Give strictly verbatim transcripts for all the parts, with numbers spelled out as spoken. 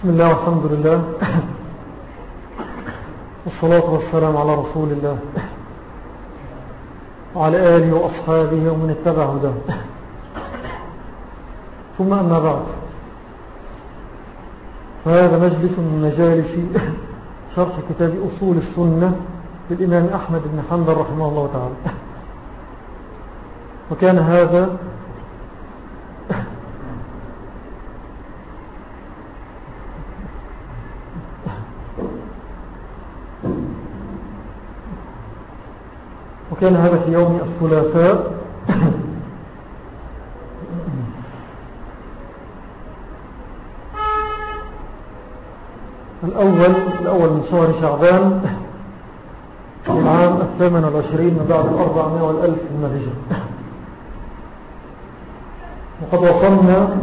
بسم الله والحمد لله والصلاة والسلام على رسول الله وعلى آله وأصحابه ومن اتبع هداه. ثم أما بعد، فهذا مجلس من مجالس شرح كتاب أصول السنة للإمام أحمد بن حنبل رحمه الله تعالى. وكان هذا وكان هذا في يوم الثلاثاء الأول الأول من شهر شعبان في العام الثامن والعشرين من بعد الأربعمائة والألف من الهجرة. وقد وصلنا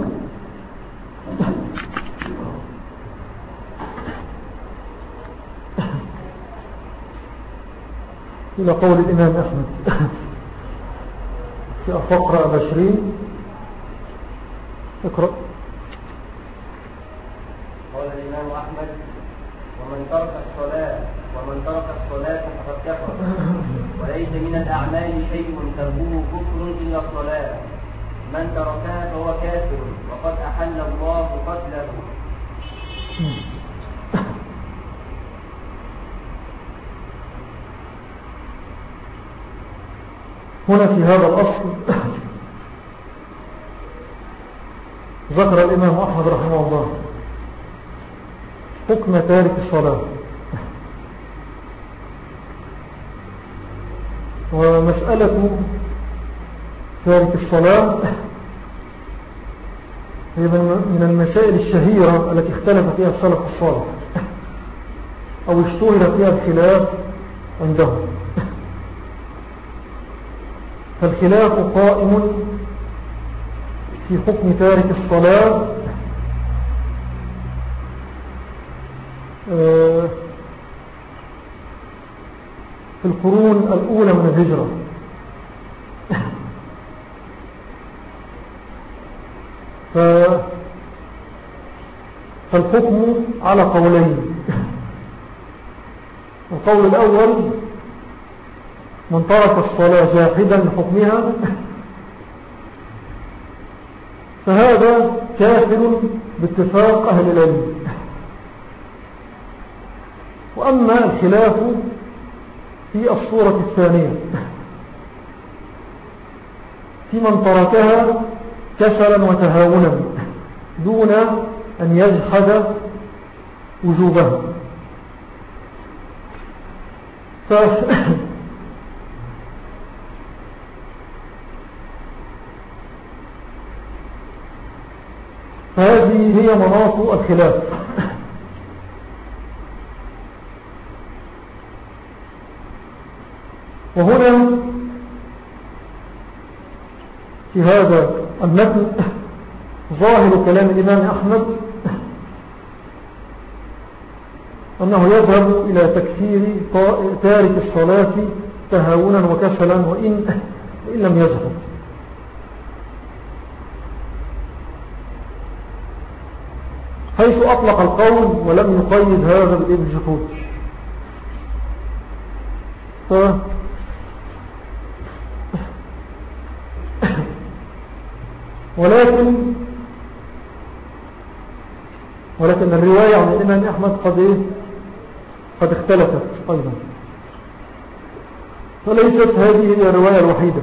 إلى قول الإمام أحمد في الفقرة العشرين. اقرأ. قال الإمام أحمد: ومن ترك الصلاة ومن ترك الصلاة فقد كفر، وليس من الأعمال شيء تركه كفر إلا الصلاة، من تركها فهو كافر وقد أحل الله قتله. هنا في هذا الأصل ذكر الإمام أحمد رحمه الله حكم تارك الصلاة. ومسألة تارك الصلاة هي من المسائل الشهيرة التي اختلف فيها السلف الصالح أو اشتهر فيها الخلاف عندهم. فالخلاف قائم في حكم تارك الصلاة في القرون الأولى من الهجرة. فالحكم على قولين. القول الأول: من ترك الصلاة جاحدا لحكمها فهذا كافر باتفاق أهل العلم. وأما الخلاف في الصورة الثانية، في من تركها كسلا وتهاونا دون أن يجحد وجوبها. ف فهذه هي مناط الخلاف. وهنا في هذا المتن ظاهر كلام الإمام أحمد أنه يذهب إلى تكفير تارك الصلاة تهاونا وكسلا وإن, وإن لم يجحد. حيث أطلق القول ولم يقيد هذا بالجحود. ف... ولكن ولكن الرواية عن الإمام أحمد قد إيه؟ قد اختلفت أيضا، فليست هذه هي الرواية الوحيدة.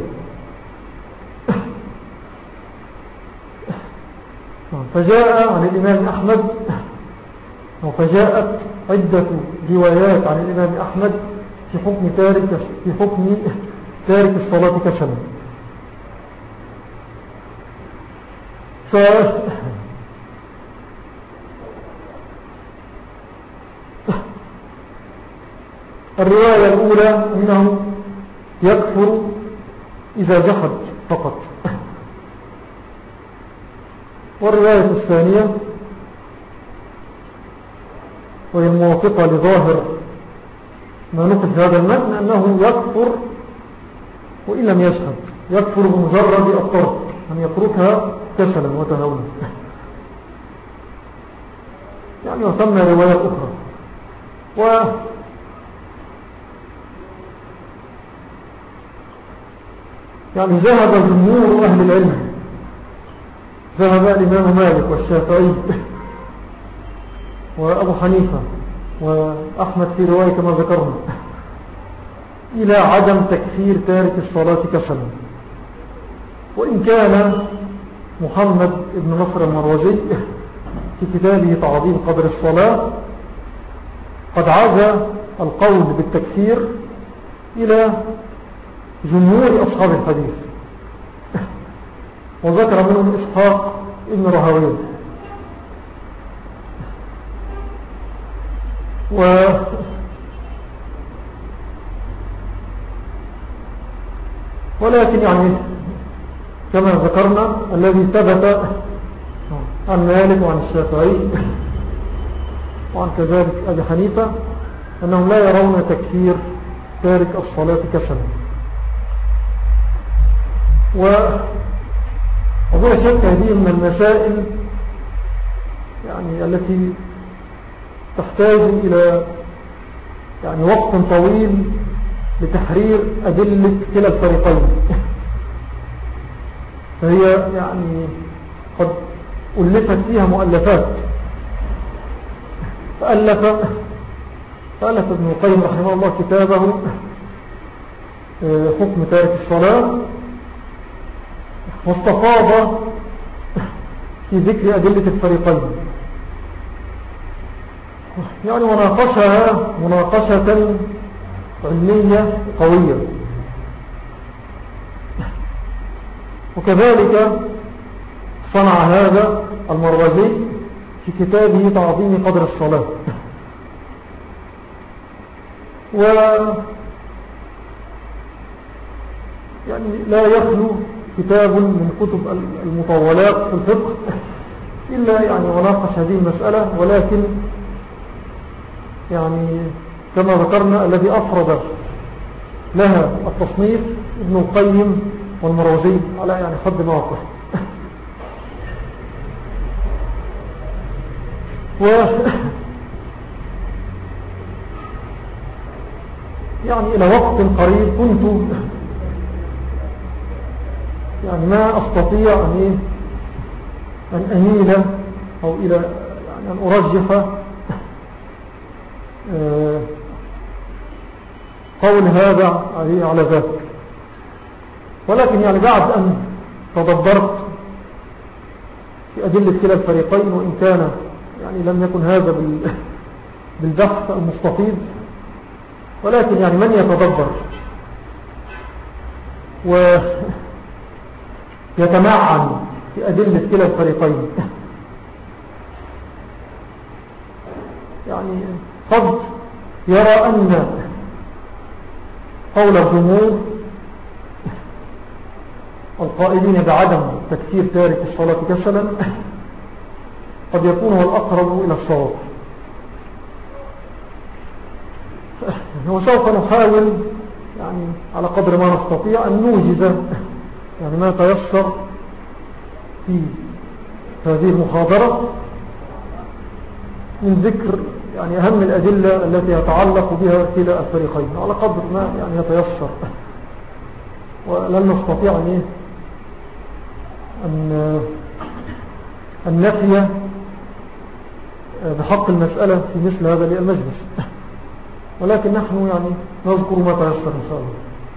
فجاء عن الإمام أحمد فجاءت عدة روايات عن الإمام أحمد في حكم تارك في حكم تارك الصلاة كسلا. ف الرواية الأولى أنه يكفر إذا جحد فقط. والرواية الثانية وهي الموافقة لظاهر ما نقل في هذا المتن أنه يكفر وإن لم يشهد، يكفر بمجرد الطرق، أن يتركها كسلا وتهاونا. يعني وثمنا روايات أخرى. و يعني ذهب جمهور أهل العلم، ذهب الإمام مالك والشافعي وأبو حنيفة وأحمد في رواية كما ذكرنا إلى عدم تكفير تارك الصلاة كسلا. وإن كان محمد بن نصر المروزي في كتابه تعظيم قدر الصلاة قد عزى القول بالتكفير إلى جمهور أصحاب الحديث، وذكر منهم إسحاق ابن راهويه. و ولكن يعني كما ذكرنا الذي ثبت عن مالك وعن الشافعي وعن كذلك أبي حنيفة أنهم لا يرون تكفير تارك الصلاة كسلا. وأقول شك هذه من المسائل يعني التي تحتاج إلى يعني وقت طويل لتحرير أدلة كلا الفريقين. فهي يعني قد ألفت فيها مؤلفات، فألف فألف ابن القيم رحمه الله كتابه حكم تارك الصلاة، واستفاض في ذكر أدلة الفريقين يعني وناقشها مناقشة علمية قوية. وكذلك صنع هذا المروزي في كتابه تعظيم قدر الصلاة. و يعني لا يخلو كتاب من كتب المطولات في الفقه إلا يعني وناقش هذه المسألة، ولكن يعني كما ذكرنا الذي أفرد لها التصنيف ابن القيم والمروزي على يعني حد ما وقفت. و يعني إلى وقت قريب كنت يعني ما أستطيع أن أن أميل أو إلى يعني أن أرجح قول هذا على ذاك، ولكن يعني بعد أن تدبرت في أدلة كلا الفريقين، وإن كان يعني لم يكن هذا بالبحث المستفيض، ولكن يعني من يتدبر ويتمعن في أدلة كلا الفريقين يعني قد يرى أن قول الجمهور القائلين بعدم تكفير تارك الصلاة كسلا قد يكون هو الأقرب إلى الصواب. وسوف نحاول يعني على قدر ما نستطيع أن نوجز يعني ما تيسر في هذه المحاضرة من ذكر يعني أهم الأدلة التي يتعلق بها كلا الفريقين على قدر ما يعني يتيسر، ولن نستطيع أن أن نفي بحق المسألة في مثل هذا المجلس، ولكن نحن يعني نذكر ما تيسر إن شاء الله.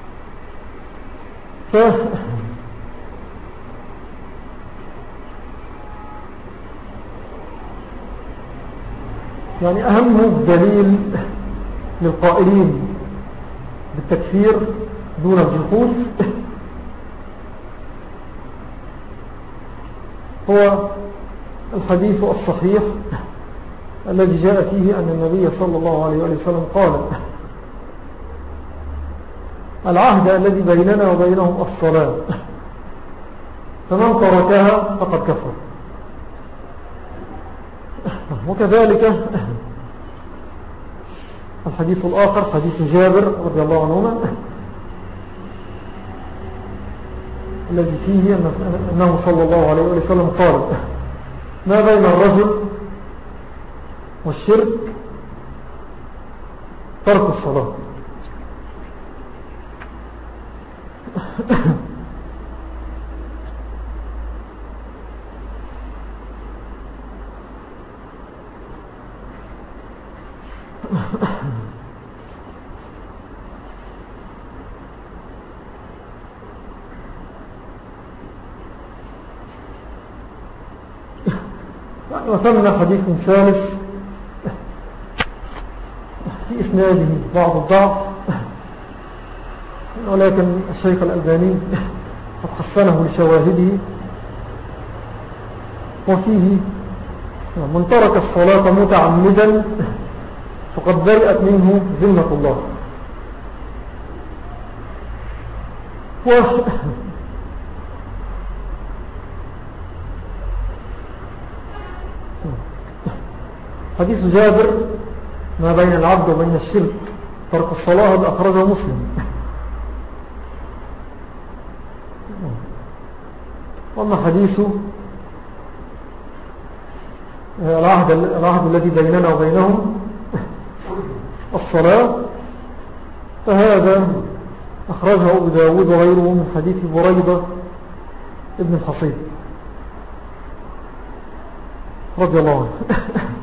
ف يعني أهم دليل للقائلين بالتكفير دون الجحود هو الحديث الصحيح الذي جاء فيه أن النبي صلى الله عليه وسلم قال: العهد الذي بيننا وبينهم الصلاة، فمن تركها فقد كفر. وكذلك الحديث الآخر حديث جابر رضي الله عنهما الذي فيه أنه صلى الله عليه وسلم قال: ما بين الرجل والشرك ترك الصلاة. وثمنا حديث ثالث في إسناده بعض الضعف، ولكن الشيخ الألباني قد حسنه لشواهده، وفيه من ترك الصلاة متعمدا فقد برئت منه ذمة الله. و حديث جابر ما بين العبد وبين الشرك ترك الصلاة هذا أخرجه مسلم. وأما حديث العهد, العهد الذي بيننا وبينهم الصلاة فهذا أخرجه أبو داود وغيره من حديث بريدة ابن الحصيب رضي الله عنه.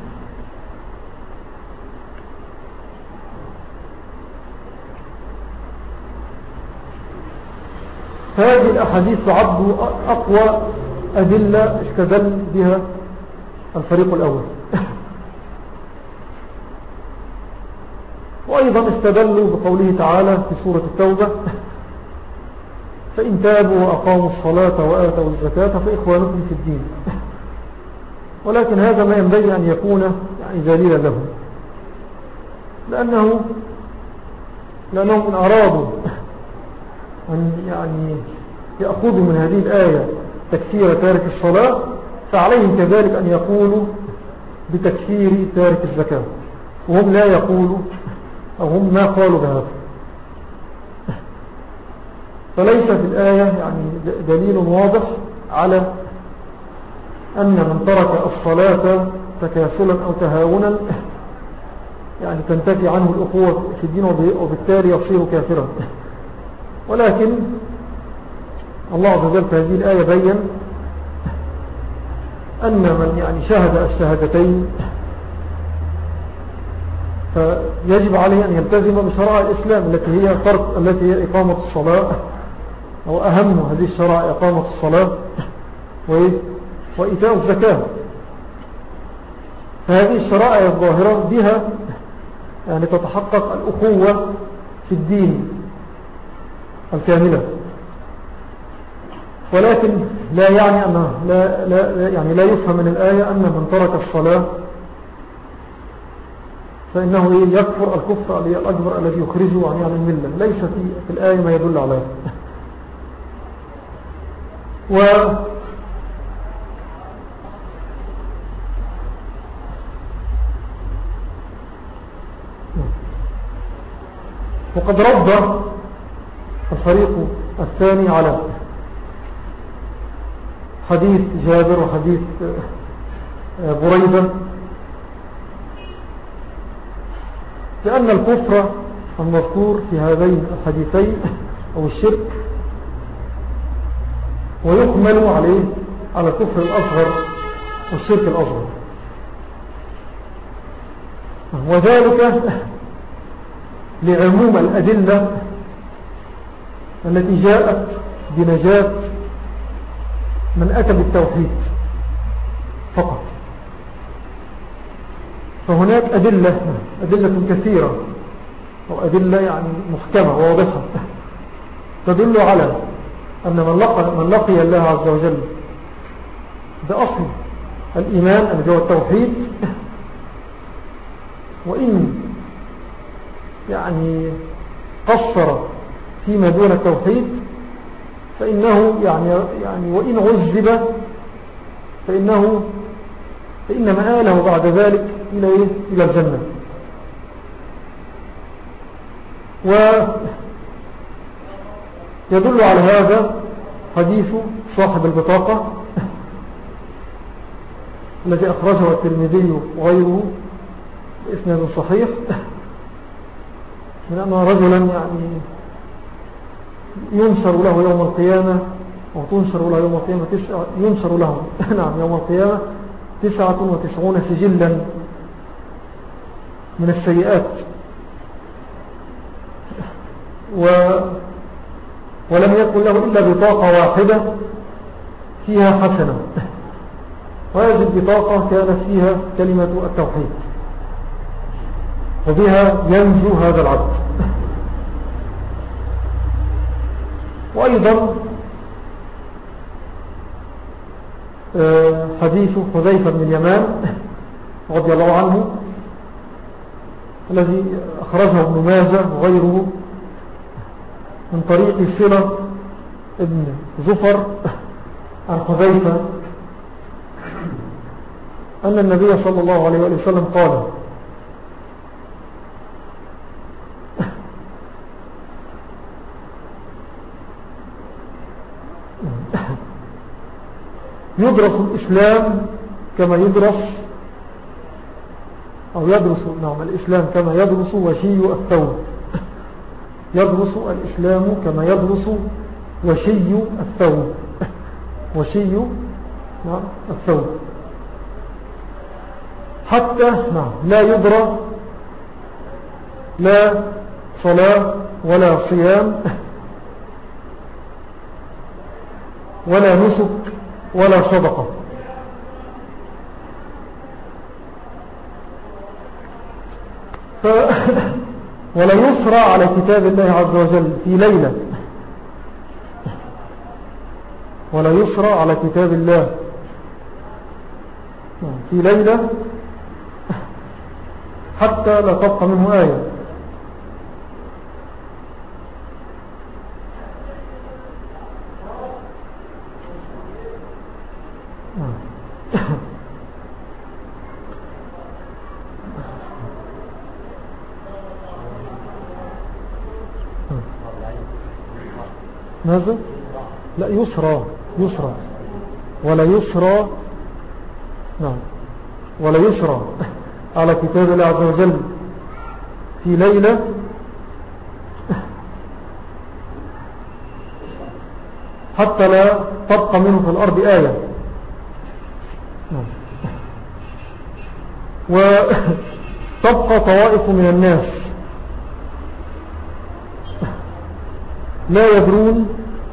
هذه الأحاديث تعد أقوى أدلة استدل بها الفريق الأول. وأيضا استدلوا بقوله تعالى في سورة التوبة: فإن تابوا وأقاموا الصلاة وآتوا الزكاة فإخوانكم في الدين. ولكن هذا ما ينبغي أن يكون يعني دليلا لهم، لأنه لأنهم إن أرادوا أن يعني يأخذوا من هذه الآية تكفير تارك الصلاة فعليهم كذلك أن يقولوا بتكفير تارك الزكاة، وهم لا يقولوا أو هم ما قالوا بهذا. فليس في الآية يعني دليل واضح على أن من ترك الصلاة تكاسلا أو تهاونا يعني تنتفي عنه الأخوة في الدين وبالتالي يصير كافرا. ولكن الله عز وجل في هذه الآية بيّن أن من يعني شهد الشهادتين فيجب عليه أن يلتزم بشرائع الإسلام التي هي ترك التي هي إقامة الصلاة، أو أهم هذه الشرائع إقامة الصلاة وإيتاء الزكاة. فهذه الشرائع الظاهرة بها يعني تتحقق الأخوة في الدين الكاملة. ولكن لا يعني أنه لا, لا, يعني لا يفهم من الآية أن من ترك الصلاة فإنه يكفر الكفر الأكبر الذي يخرجه عن الملة. ليس في, في الآية ما يدل عليه. و وقد رد الفريق الثاني على حديث جابر وحديث بريدة لأن الكفر المذكور في هذين الحديثين أو الشرك ويحمل عليه على الكفر الأصغر والشرك الأصغر، وذلك لعموم الأدلة التي جاءت بنجاة من أتى بالتوحيد فقط. فهناك أدلة أدلة كثيرة أو أدلة يعني محكمة واضحة تدل على أن من لقي, من لقي الله عز وجل بأصل الإيمان الذي هو التوحيد، وإن يعني قصر فيما دون التوحيد فإنه يعني, يعني وإن عذب فإنه فإن مآله بعد ذلك إلى, إيه؟ إلى الجنة. ويدل على هذا حديث صاحب البطاقة الذي أخرجه الترمذي وغيره بإسناد صحيح من أن رجلا يعني ينشر له يوم القيامة أو تنشر له يوم القيامة تسعة ينشر له نعم يوم القيامة تسعة وتسعون سجلا من السيئات و ولم يكن له إلا بطاقة واحدة فيها حسنة، وهذه البطاقة كانت فيها كلمة التوحيد، وبها ينجو هذا العبد. وأيضا حديث حذيفة بن اليمان رضي الله عنه الذي أخرجه ابن ماجه وغيره من طريق صلة ابن زفر عن حذيفة أن النبي صلى الله عليه وسلم قال: يدرس الإسلام كما يدرس أو يدرس نعم الإسلام كما يدرس وشي الثوب. يدرس الإسلام كما يدرس وشي الثوب. وشي نعم الثوب حتى نعم لا يدرى لا صلاة ولا صيام ولا نسك ولا صدقة. ف... ولا يسرى على كتاب الله عز وجل في ليلة ولا يسرى على كتاب الله في ليلة حتى لا تبقى منه آية. ماذا؟ لا يسرى يسرى ولا يسرى نعم ولا يسرى على كتاب الله عز وجل في ليلة حتى لا تبقى منه في الأرض آية. وتبقى طوائف من الناس لا يدرون،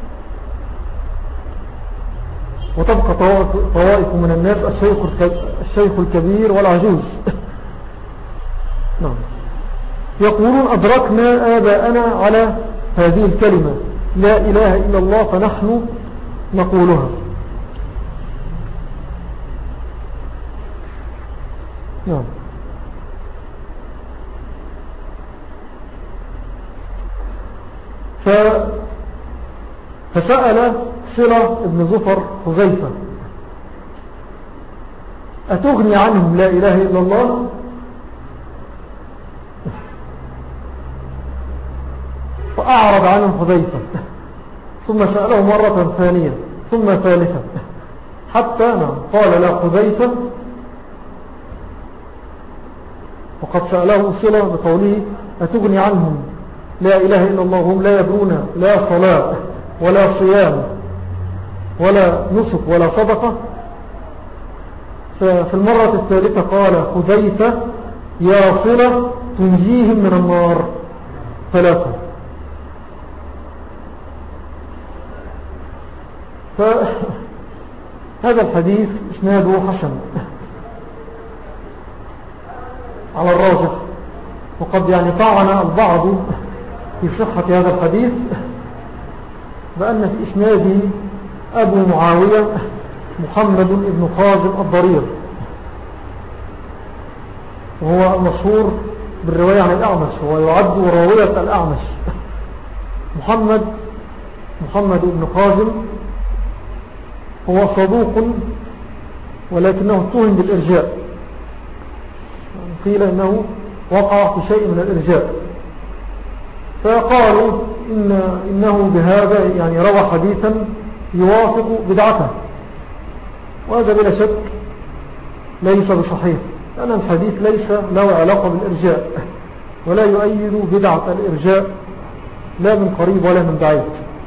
وتبقى طوائف من الناس الشيخ الكبير والعجوز نعم يقولون: أدركنا آباءنا على هذه الكلمة لا إله إلا الله فنحن نقولها. نعم ف... فسأل صلة ابن زفر حذيفة: أتغني عنهم لا إله إلا الله؟ فأعرض عنهم حذيفة، ثم سأله مرة ثانية ثم ثالثة، حتى نعم قال لا حذيفة، وقد سأله صلة بقوله: أتغني عنهم لا إله إلا الله وهم لا يدرون لا صلاة ولا صيام ولا نسك ولا صدقة؟ ففي المرة الثالثة قال حذيفة: يا صلة تنجيهم من النار ثلاثة. فهذا الحديث إسناده حسن على الراجح، وقد يعني طعن البعض في صحة هذا الحديث بأن في إسناده أبو معاوية محمد بن خازم الضرير، وهو المشهور بالرواية عن الأعمش، وهو يعد راوية الأعمش. محمد محمد بن خازم هو صدوق ولكنه اتهم بالإرجاء، قيل إنه وقع في شيء من الإرجاء، فقالوا إن إنه بهذا يعني روى حديثا يوافق بدعته، وهذا بلا شك ليس بصحيح، لأن الحديث ليس له علاقة بالإرجاء ولا يؤيد بدعة الإرجاء لا من قريب ولا من بعيد،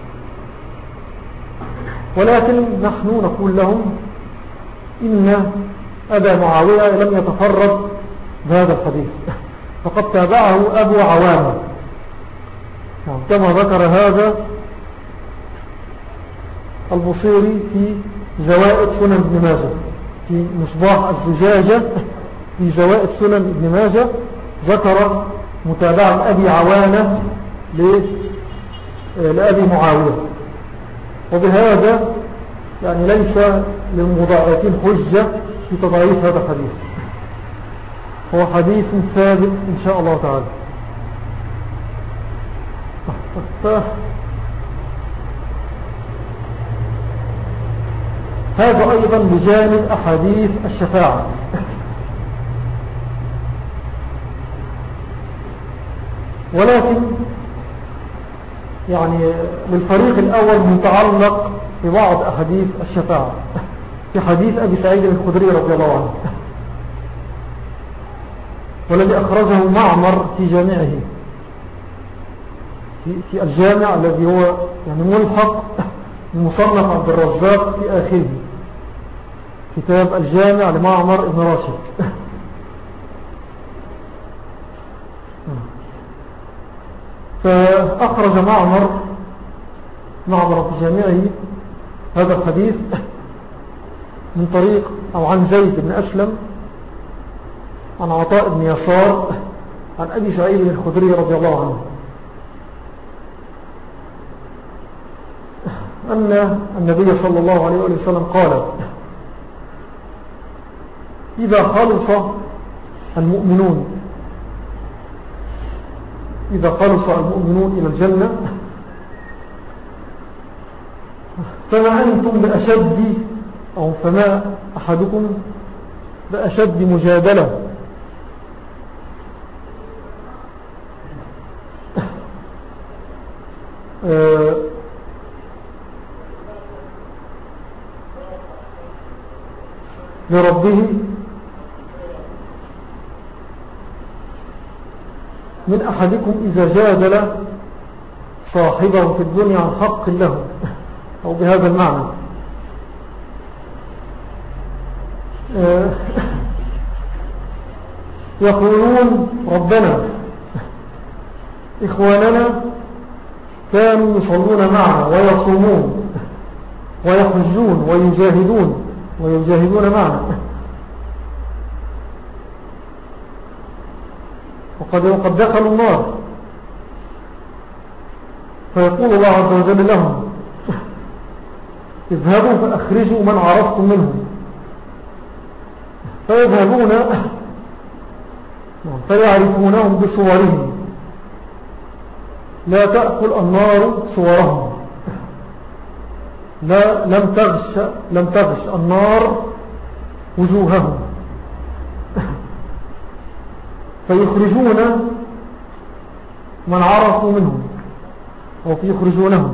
ولكن نحن نقول لهم إن أبا معاوية لم يتفرد بهذا الحديث، فقد تابعه أبو عوامة كما ذكر هذا البصيري في زوائد سنن ابن ماجه، في مصباح الزجاجة في زوائد سنن ابن ماجه ذكر متابعة أبي عوانة لأبي معاوية، وبهذا يعني ليس للمضاعفين حجة في تضعيف هذا الحديث، هو حديث ثابت إن شاء الله تعالى. هذا أيضا بجانب أحاديث الشفاعة. ولكن يعني للفريق الأول متعلق ببعض أحاديث الشفاعة، في حديث أبي سعيد الخدري رضي الله عنه والذي أخرجه معمر في جامعه، في الجامع الذي هو يعني ملحق بمصنف عبد الرزاق في آخره، كتاب الجامع لمعمر ابن راشد. فأخرج معمر معمر في جامعه هذا الحديث من طريق أو عن زيد بن أسلم عن عطاء بن يسار عن أبي سعيد الخدري رضي الله عنه أن النبي صلى الله عليه وسلم قال: إذا خلص المؤمنون إذا خلص المؤمنون إلى الجنة فما أنتم بأشد أو فما أحدكم بأشد مجادلة لربه من أحدكم إذا جادل صاحبه في الدنيا عن حق له، أو بهذا المعنى. يقولون: ربنا إخواننا كانوا يصلون معنا ويصومون ويحجون ويجاهدون ويجاهدون معنا، وقد وقد دخلوا النار، فيقول الله عز وجل لهم: اذهبوا فأخرجوا من عرفتم منهم. فيذهبون فيعرفونهم بصورهم، لا تأكل النار صورهم، لا لم تغش لم تغش النار وجوههم، فيخرجون من عرفوا منهم أو فيخرجونهم،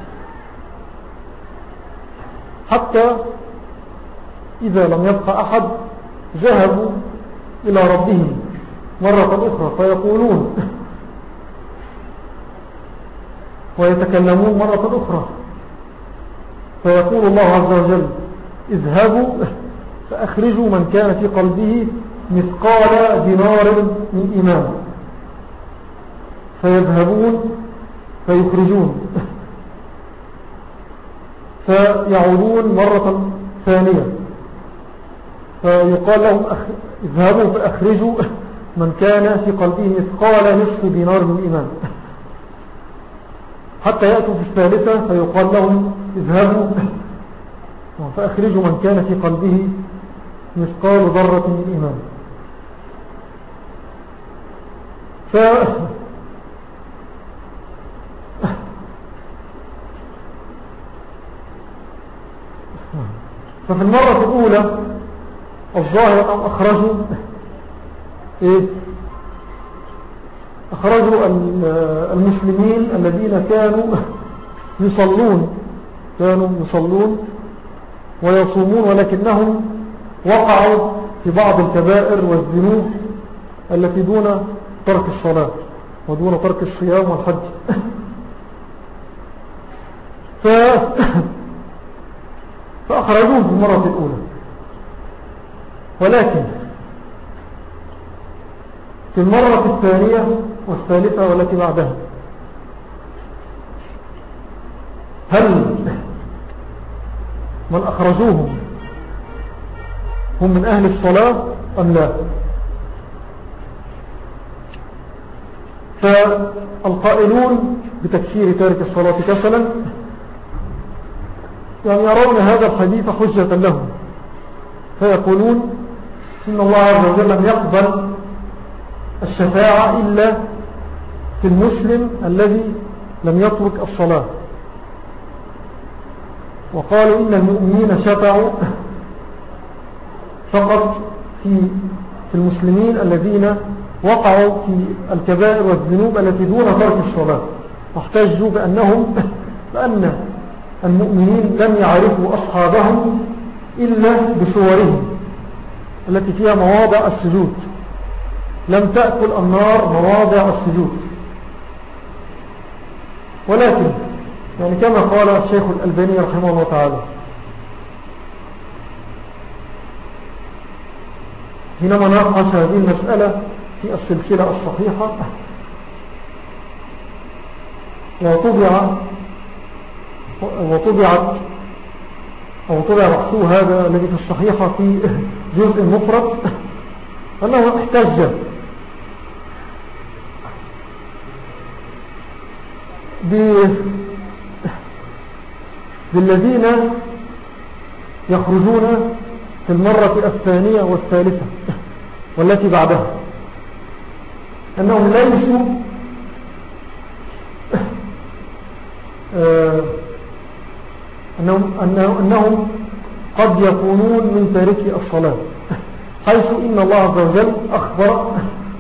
حتى إذا لم يبقى أحد ذهبوا إلى ربهم مرة أخرى فيقولون ويتكلمون مرة أخرى، فيقول الله عز وجل: اذهبوا فأخرجوا من كان في قلبه مثقال دينار من إيمان. فيذهبون فيخرجون، فيعودون مرة ثانية فيقال لهم: اذهبوا فأخرجوا من كان في قلبه مثقال نصف دينار من إيمان، حتى يأتوا في الثالثة فيقال لهم: اذهبوا فأخرجوا من كان في قلبه مثقال ذرة من إيمان. ف... ففي المرة الأولى الظاهر أن أخرجوا إيه؟ أخرجوا المسلمين الذين كانوا يصلون كانوا يصلون ويصومون، ولكنهم وقعوا في بعض الكبائر والذنوب التي دون ترك الصلاة ودون ترك الصيام والحج. ف... فأخرجوه في المرة الأولى، ولكن في المرة الثانية والثالثة والتي بعدها هل من أخرجوهم هم من أهل الصلاة أم لا؟ فالقائلون بتكفير تارك الصلاة كسلا يعني يرون هذا الحديث حجة لهم، فيقولون إن الله عز وجل لم يقبل الشفاعة إلا في المسلم الذي لم يترك الصلاة، وقالوا إن المؤمنين شفعوا فقط في في المسلمين الذين وقعوا في الكبائر والذنوب التي دون ترك الصلاة، واحتجوا بأنهم بأن المؤمنين لم يعرفوا أصحابهم إلا بصورهم التي فيها مواضع السجود، لم تأكل النار مواضع السجود. ولكن يعني كما قال الشيخ الألباني رحمه الله تعالى حينما ناقش هذه المسألة في السلسلة الصحيحة وطبع وطبعت أو طبع بحثه هذا الذي في الصحيحة في جزء مفرد، أنه احتج بالذين يخرجون في المرة الثانية والثالثة والتي بعدها أنهم ليسوا أنهم, أنهم قد يكونون من تاركي الصلاة، حيث إن الله عز وجل أخبر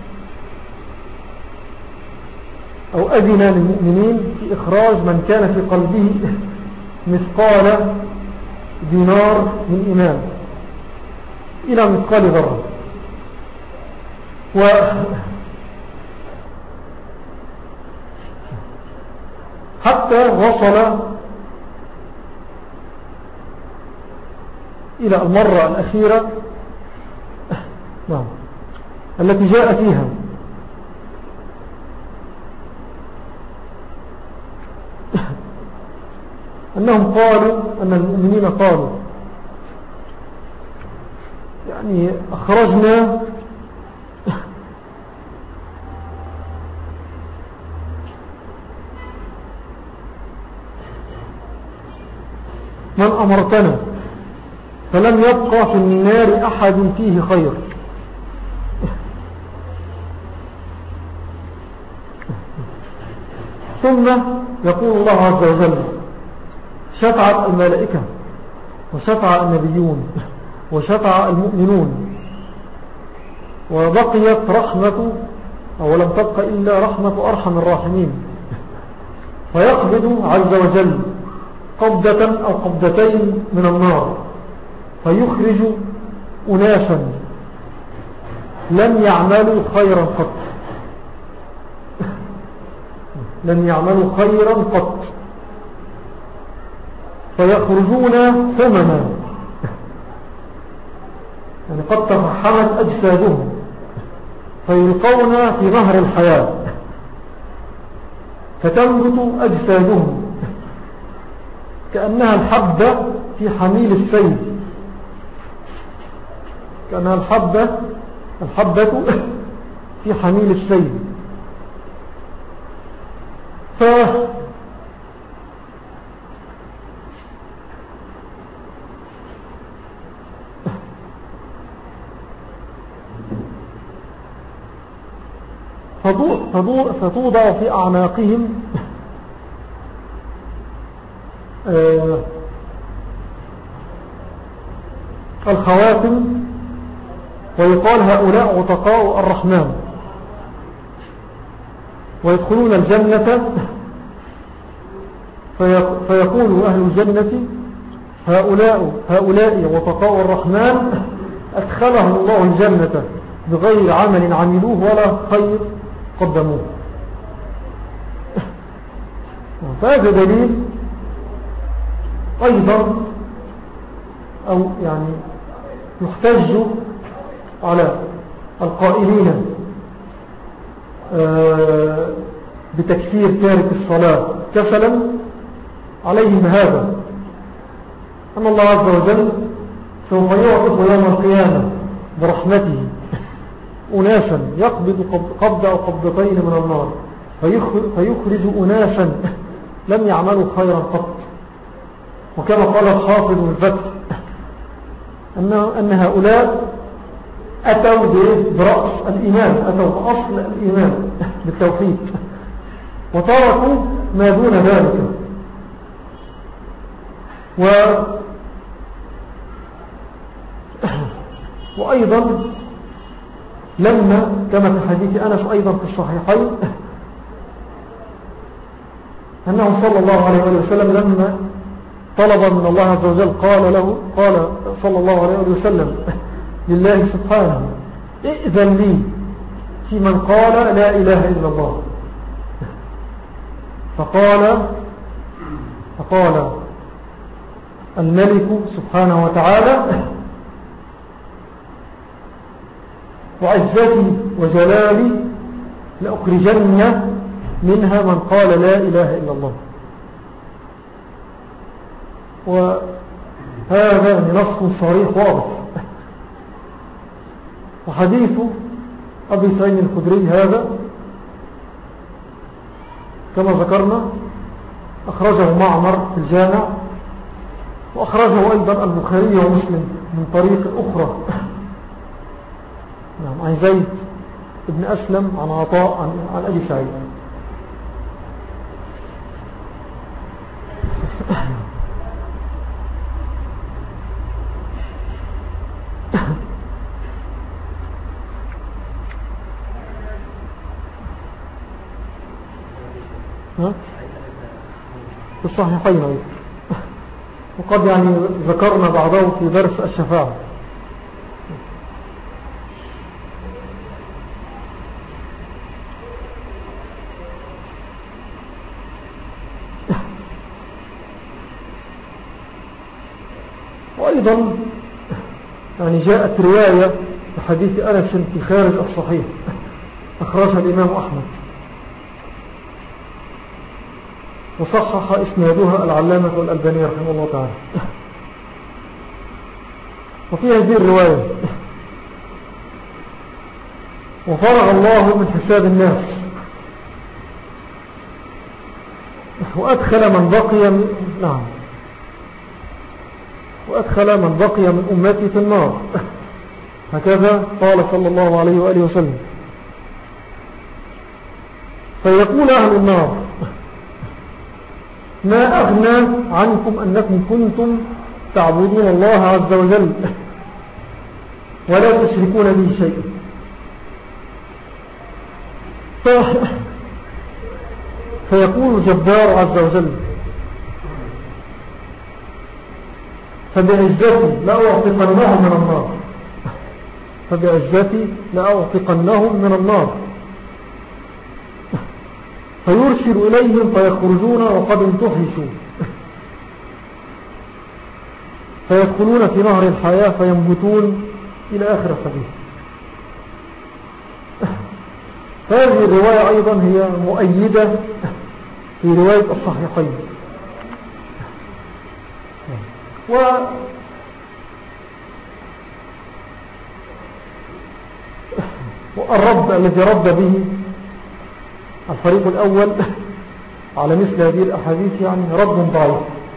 أو أذن للمؤمنين في إخراج من كان في قلبه مثقال دينار من إيمان إلى مثقال ذرة. و حتى وصل إلى المرة الأخيرة نعم التي جاء فيها أنهم قالوا أن المؤمنين قالوا يعني أخرجنا من أمرتنا فلم يبقى في النار أحد فيه خير. ثم يقول الله عز وجل شفعت الملائكة وشفع النبيون وشفع المؤمنون وبقيت رحمة أو لم تبقى إلا رحمة أرحم الراحمين، فيقبض عز وجل قبضة أو قبضتين من النار فيخرج أناسا لم يعملوا خيرا قط لم يعملوا خيرا قط فيخرجون ثمنا يعني قد تفحمت أجسادهم فيلقون في نهر الحياة فتنبت أجسادهم كأنها الحبة في حميل السيل كأنها الحبة الحبة في حميل السيل. ف فتوضع في أعناقهم آه الخواتم ويقال هؤلاء عتقاء الرحمن ويدخلون الجنة فيقول أهل الجنة هؤلاء هؤلاء عتقاء الرحمن أدخلهم الله الجنة بغير عمل عملوه ولا خير قدموه. فهذا دليل أيضا، أو يعني يحتج على القائلين بتكفير تارك الصلاة كسلا عليهم هذا، أن الله عز وجل سوف يعطف يوم القيامة برحمته أناسا يقبض قبض أو قبضتين من النار، فيخرج أناسا لم يعملوا خيرا قط. وكما قال الحافظ من الفتح أن هؤلاء أتوا برأس الإيمان، أتوا بأصل الإيمان بالتوحيد، وتركوا ما دون ذلك. و وأيضا لما كما في حديث أنس أيضا في الصحيحين أنه صلى الله عليه وسلم لما طلب من الله عز وجل قال له قال صلى الله عليه وسلم لله سبحانه ائذن لي في من قال لا إله إلا الله، فقال فقال الملك سبحانه وتعالى وعزتي وجلالي لأخرجن منها من قال لا إله إلا الله. وهذا نص صريح واضح. وحديث أبي سعيد الخدري هذا كما ذكرنا أخرجه معمر في الجامع، وأخرجه أيضا البخاري ومسلم من طريق أخرى عن زيد بن أسلم عن عطاء عن, عن أبي سعيد. في الصحيحين أيضا، وقد يعني ذكرنا بعضه في درس الشفاعة. وأيضا يعني جاءت رواية بحديث أنس في خارج الصحيح أخرجها الإمام أحمد وصحح إسنادها العلامة والألباني رحمه الله تعالى. وفي هذه الرواية وفرغ الله من حساب الناس وأدخل من بقي من نعم وأدخل من بقي من أمتي في النار، هكذا قال صلى الله عليه وآله وسلم. فيقول أهل النار ما أغنى عنكم أنكم كنتم تعبدون الله عز وجل ولا تشركون به شيئا. فيقول الجبار عز وجل فبعزتي لأعتقنهم من النار فبعزتي لأعتقنهم من النار فيرسل إليهم فيخرجون وقد انتحشوا فيدخلون في نهر الحياة فينبتون إلى آخر الحديث. هذه الرواية أيضا هي مؤيدة في رواية الصحيحين. و والرد الذي رد به الفريق الأول على مثل هذه الأحاديث يعني رد ضعيف،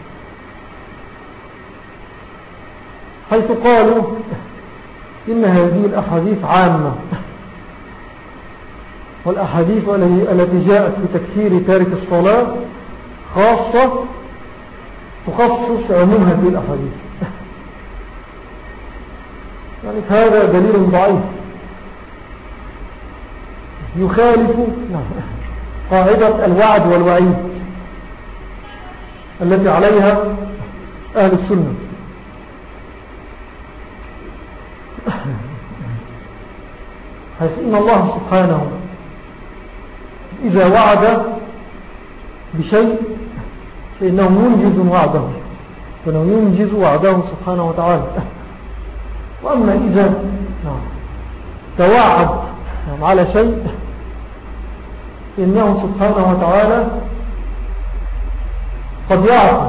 حيث قالوا إن هذه الأحاديث عامة، والأحاديث التي جاءت في تكفير تارك الصلاة خاصة تخصص عموم هذه الأحاديث. يعني هذا دليل ضعيف يخالف قاعدة الوعد والوعيد التي عليها أهل السنة. حيث إن الله سبحانه إذا وعد بشيء فإنه ينجز وعده، فإنه ينجز وعده سبحانه وتعالى. وأما إذا توعد على شيء إنه سبحانه وتعالى قد يعفو،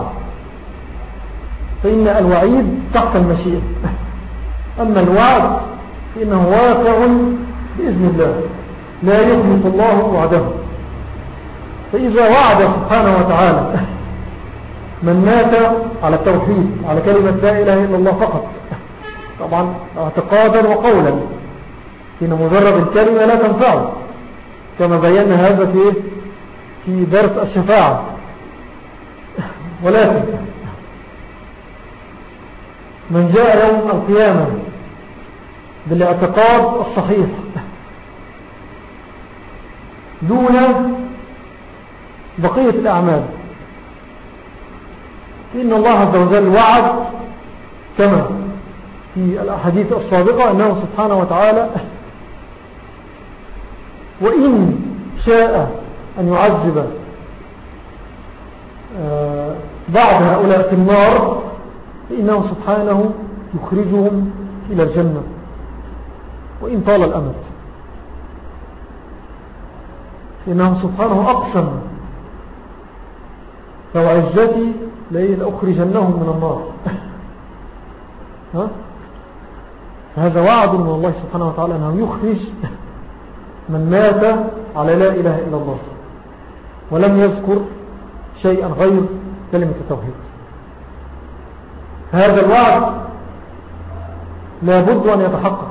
فإن الوعيد تحت المشيئة، أما الوعد فإنه واقع بإذن الله، لا يخلف الله وعده. فإذا وعد سبحانه وتعالى من مات على التوحيد، على كلمة لا إله إلا الله فقط، طبعا اعتقادا وقولا، إن مجرد الكلمة لا تنفعه، كما بينا هذا في في درس الشفاعة. ولكن من جاء يوم القيامة بالاعتقاد الصحيح دون بقية الأعمال، إن الله عز وجل وعد كما في الأحاديث السابقة أنه سبحانه وتعالى وإن شاء أن يعذب بعض هؤلاء في النار فإنه سبحانه يخرجهم إلى الجنة وإن طال الأمد، إنه سبحانه أقسم فوعزتي لأخرجنهم من النار. ها؟ هذا وعد من الله سبحانه وتعالى أنه يخرج من مات على لا إله إلا الله ولم يذكر شيئا غير كلمة التوحيد. هذا الوعد لا بد أن يتحقق،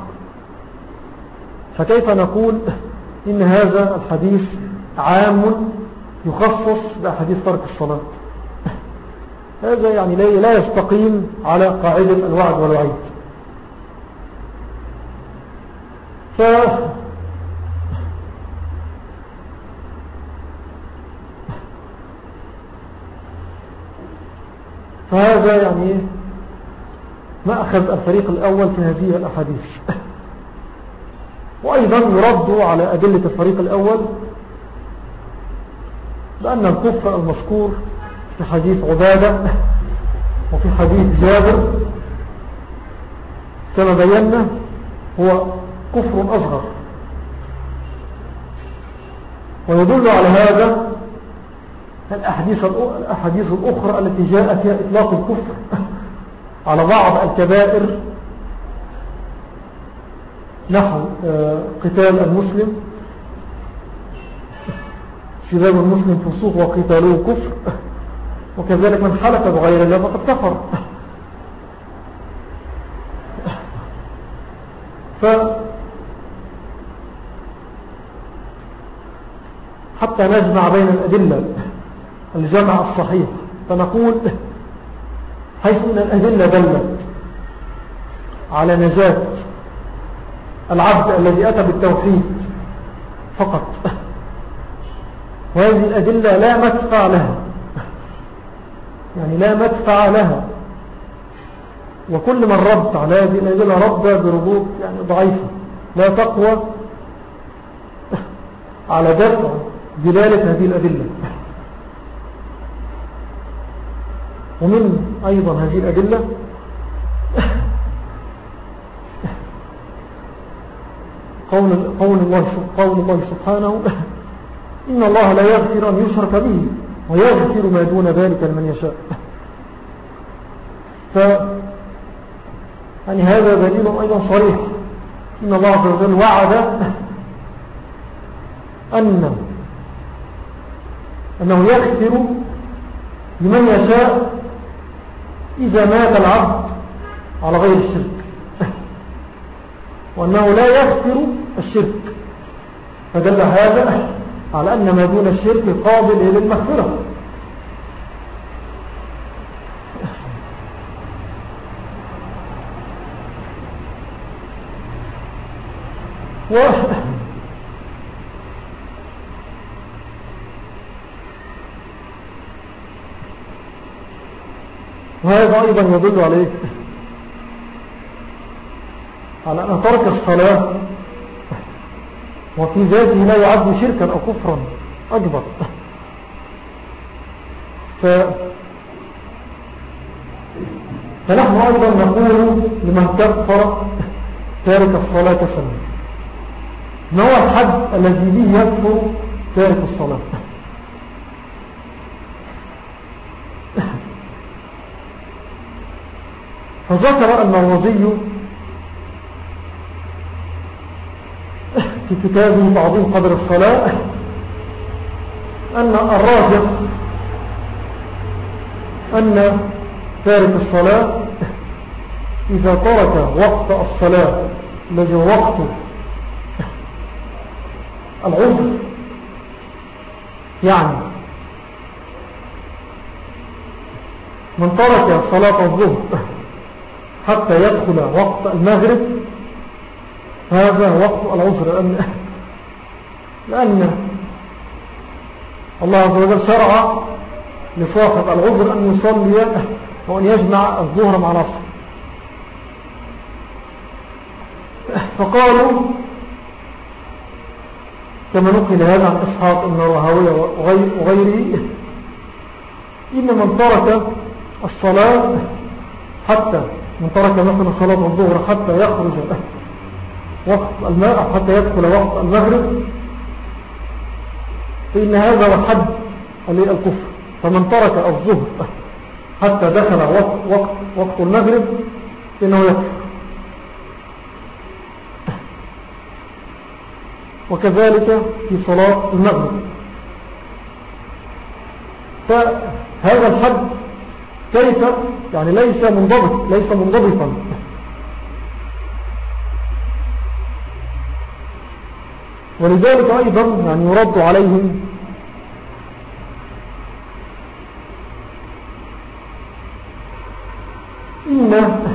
فكيف نقول إن هذا الحديث عام يخصص بأحاديث ترك الصلاة؟ هذا يعني لا يستقيم على قاعدة الوعد والوعيد. ف فهذا يعني ما أخذ الفريق الأول في هذه الأحاديث. وأيضا يرد على أدلة الفريق الأول بأن الكفر المذكور في حديث عبادة وفي حديث جابر كما بينا هو كفر أصغر. ويدل على هذا الأحاديث الأخرى التي جاء فيها إطلاق الكفر على بعض الكبائر، نحو قتال المسلم، سباب المسلم فسوق وقتاله كفر، وكذلك من حلف بغير الله فقد كفر. ف حتى نجمع بين الأدلة الجمع الصحيح، فنقول حيث أن الأدلة دلت على نجاة العبد الذي أتى بالتوحيد فقط، وهذه الأدلة لا مدفع لها، يعني لا مدفع لها، وكل من رد على هذه الأدلة رد بردود يعني ضعيفة لا تقوى على دفع دلالة هذه الأدلة. ومن أيضا هذه الأدلة قول, قول, الله, قول الله سبحانه إن الله لا يغفر أن يشرك به ويغفر ما دون ذلك لمن يشاء. ف يعني هذا دليل أيضا صريح إن الله عز وجل وعد أن أنه يغفر لمن يشاء إذا مات العبد على غير الشرك، وأنه لا يغفر الشرك، فدل هذا على أن ما دون الشرك قابل للمغفرة. و وهذا أيضا يدل عليه على أن ترك الصلاة وفي ذاته لا يعد شركا أو كفرا أكبر. ف... فنحن أيضا نقول لمن كفر تارك الصلاة سنة، ما هو الحد الذي به يكفر تارك الصلاة؟ فذكر المروزي في كتابه تعظيم قدر الصلاة أن الراجح أن تارك الصلاة إذا ترك وقت الصلاة الذي هو وقت العذر، يعني من ترك صلاة الظهر حتى يدخل وقت المغرب هذا وقت العذر، لأن, لأن الله عز وجل شرع لصاحب العذر أن يصلي وأن يجمع الظهر مع العصر. فقالوا كما نقل هذا عن إسحاق بن راهويه وغيره إن من ترك الصلاة حتى من ترك مثلا صلاة الظهر حتى يخرج وقت الماء حتى يدخل وقت المغرب فإن هذا هو حد الكفر. فمن ترك الظهر حتى دخل وقت, وقت, وقت المغرب إنه يكفر. وكذلك في صلاة المغرب. فهذا الحد كيف يعني ليس منضبط ليس منضبطا، ولذلك أيضا يعني يرد عليهم إن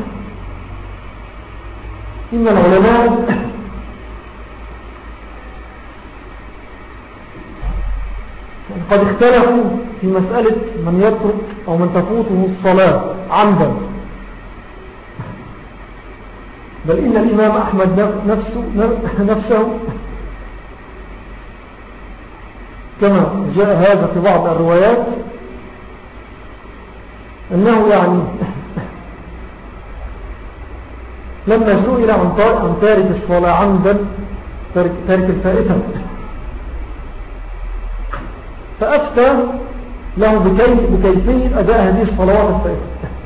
إن العلماء قد اختلفوا في مسألة من يترك أو من تفوته الصلاة عمدا، بل إن الإمام أحمد نفسه, نفسه كما جاء هذا في بعض الروايات أنه يعني لما سئل عن تارك الصلاة عمدا تارك الفائتة فأفتى له بكيفية أداء هذه الصلوات الفائتة،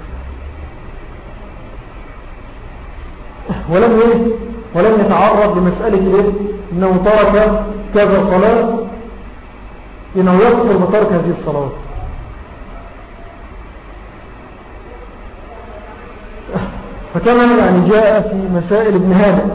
ولم ولم يتعرض لمسألة أنه ترك كذا صلاة إنه يكفر بترك هذه الصلوات. فكما يعني جاء في مسائل ابن هانئ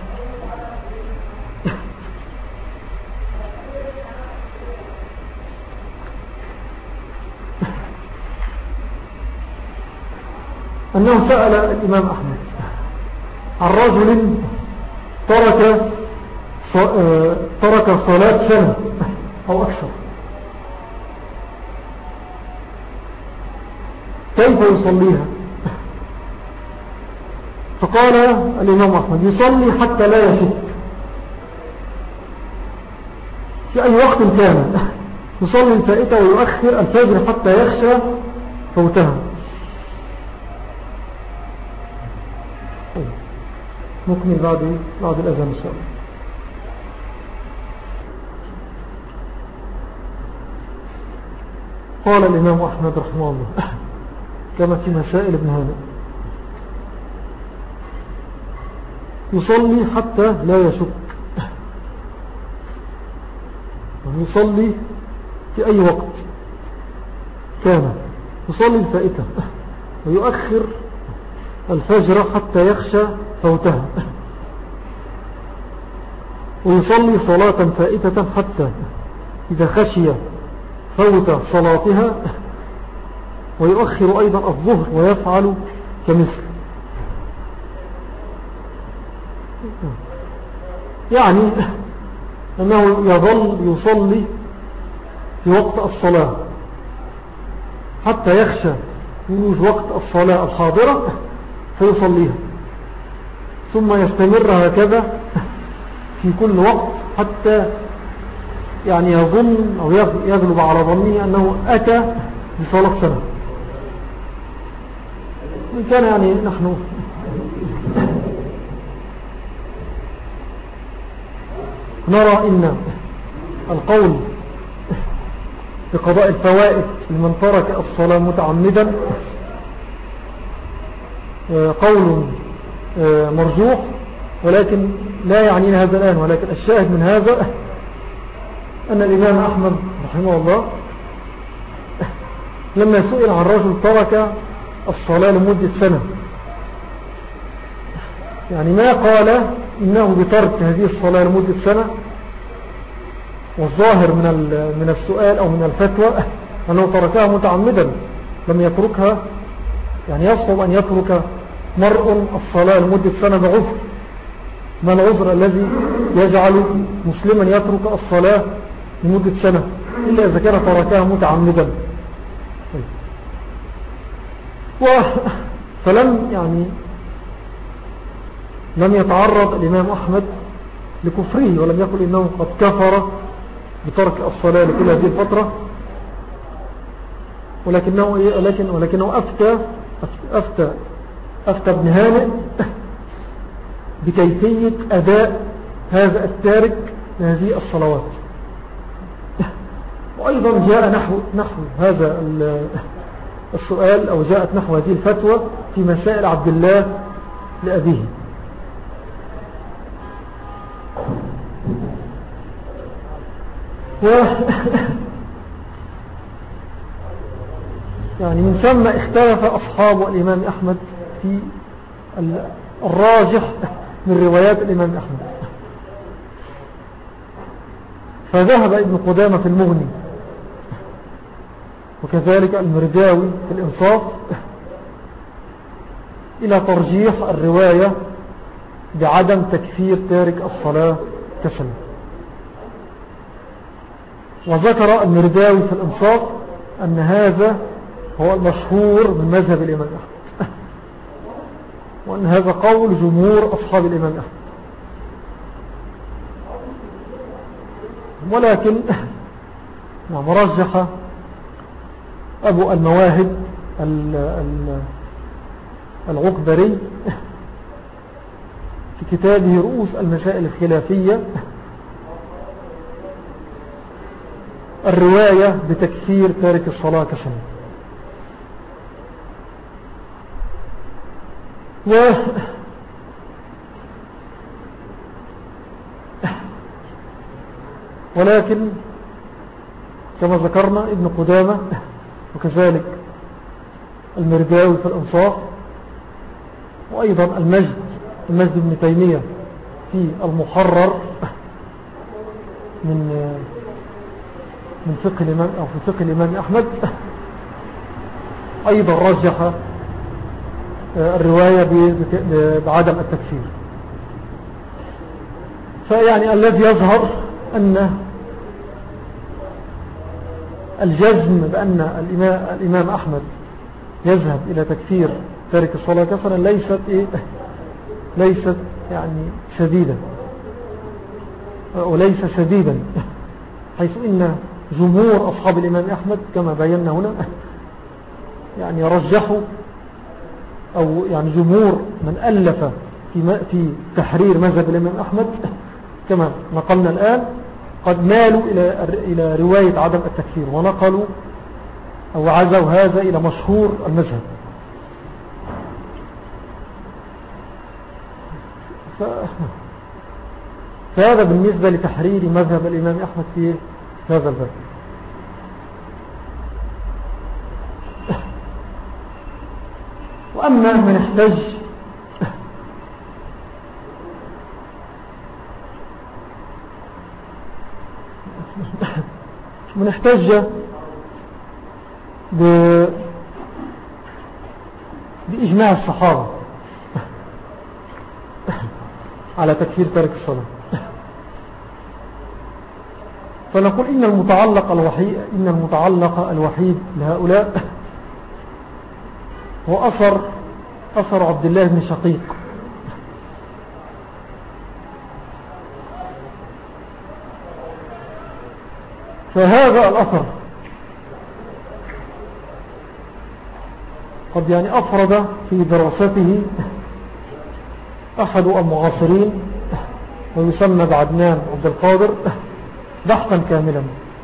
أنه سأل الإمام أحمد عن رجل ترك ترك صلاة سنة أو أكثر كيف يصليها؟ فقال الإمام أحمد يصلي حتى لا يشك في أي وقت كان، يصلي الفائتة ويؤخر الفجر حتى يخشى فوتها. نكمل بعد بعد الأذان إن شاء الله. قال الإمام أحمد رحمه الله كما في مسائل ابن هانئ يصلي حتى لا يشك، يصلي في أي وقت كان، يصلي الفائتة ويؤخر الفجر حتى يخشى فوتها، ويصلي صلاة فائتة حتى إذا خشي فوت صلاتها، ويؤخر أيضا الظهر ويفعل كمثل. يعني أنه يظل يصلي في وقت الصلاة حتى يخشى يوجد وقت الصلاة الحاضرة فيصليها، ثم يستمر هكذا في كل وقت حتى يعني يظن أو يغلب على ظنه أنه أتى بصلاة سنة. إن كان يعني نحن نرى إن القول بقضاء الفوائد لمن ترك الصلاة متعمدا قول مرجوح، ولكن لا يعنينا هذا الآن. ولكن الشاهد من هذا أن الإمام أحمد رحمه الله لما سئل عن رجل ترك الصلاة لمدة سنة، يعني ما قال إنه بترك هذه الصلاة لمدة سنة، والظاهر من من السؤال أو من الفتوى أنه تركها متعمدا لم يتركها. يعني يصعب أن يترك مرء الصلاة لمدة سنة بعذر. ما العذر الذي يجعل مسلما يترك الصلاة لمدة سنة إلا إذا كان تركها متعمدا؟ و فلم يعني لم يتعرض الإمام أحمد لكفره، ولم يقل إنه قد كفر بترك الصلاة لكل هذه الفترة، ولكنه, ولكن ولكنه أفتى, أفتى, أفتى ابن هانئ بكيفية أداء هذا التارك لهذه الصلوات. وأيضا جاء نحو, نحو هذا السؤال أو جاءت نحو هذه الفتوى في مسائل عبد الله لأبيه. و يعني من ثم اختلف أصحاب الإمام أحمد في الراجح من روايات الإمام أحمد. فذهب ابن قدامة في المغني وكذلك المرداوي في الإنصاف إلى ترجيح الرواية بعدم تكفير تارك الصلاة كسلا. وذكر المرداوي في الإنصاف أن هذا هو المشهور من مذهب الإمام أحمد، وأن هذا قول جمهور أصحاب الإمام أحمد. ولكن نعم رجح أبو المواهب العقبري في كتابه رؤوس المسائل الخلافية الرواية بتكفير تارك الصلاة كسنة. و ولكن كما ذكرنا ابن قدامة وكذلك المرداوي في الإنصاف وأيضا المجد المجد ابن تيمية في المحرر من من فقه الإمام أو في فقه الإمام أحمد أيضا رجح الرواية بعدم التكفير. فيعني الذي يظهر أن الجزم بأن الإمام أحمد يذهب إلى تكفير تارك الصلاة كسرا ليست إيه ليست يعني شديدة وليس شديدا، حيث إن جمهور أصحاب الإمام أحمد كما بينا هنا يعني رجحوا أو يعني جمهور من ألف في في تحرير مذهب الإمام أحمد كما نقلنا الآن قد مالوا إلى إلى رواية عدم التكفير، ونقلوا أو عزوا هذا إلى مشهور المذهب. ف... فهذا بالنسبة لتحرير مذهب الإمام أحمد في هذا الباب. وأما من احتج من احتج ب... بإجماع الصحابة على تكفير تارك الصلاة، فنقول إن المتعلق الوحيد إن المتعلق الوحيد لهؤلاء هو أثر أثر عبد الله بن شقيق فهذا الأثر قد يعني أفرد في دراسته أحد المعاصرين ويسمى بعدنان عبد القادر بحثا كاملا،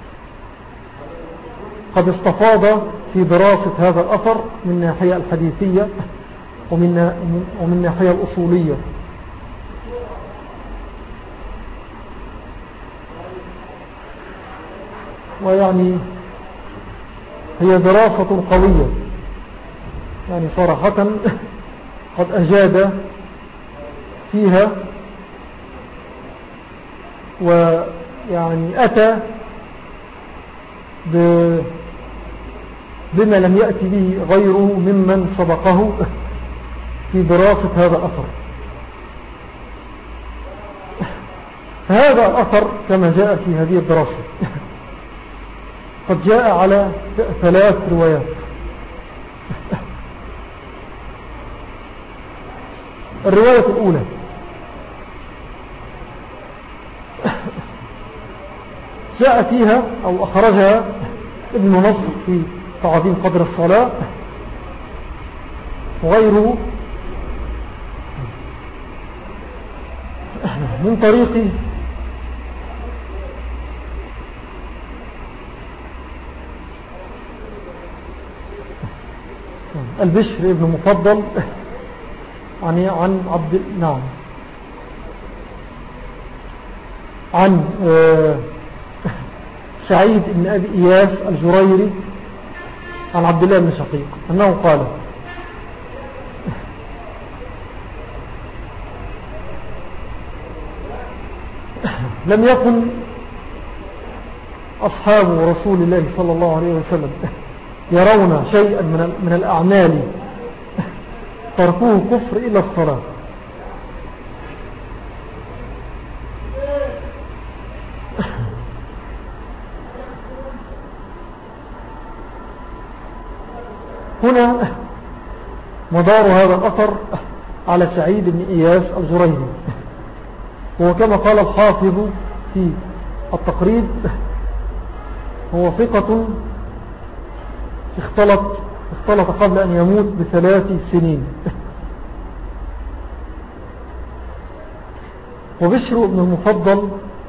قد استفاض في دراسة هذا الأثر من الناحية الحديثية ومن الناحية الأصولية. ويعني هي دراسة قوية، يعني صراحة قد أجاد فيها ويعني أتى بما لم يأتي به غيره ممن سبقه في دراسة هذا الأثر. هذا الأثر كما جاء في هذه الدراسة قد جاء على ثلاث روايات. الرواية الأولى جاء فيها أو أخرجها ابن نصر في تعظيم قدر الصلاة وغيره من طريق البشر ابن مفضل عن عن عبد نعم عن سعيد بن أبي إياس الجريري عن عبد الله بن شقيق أنه قال: لم يكن أصحاب رسول الله صلى الله عليه وسلم يرون شيئا من الأعمال تركوه كفر إلا الصلاة. هنا مدار هذا الأثر على سعيد بن إياس الجريري، هو كما قال الحافظ في التقريب هو ثقة اختلط اختلط قبل أن يموت بثلاث سنين. وبشر بن المفضل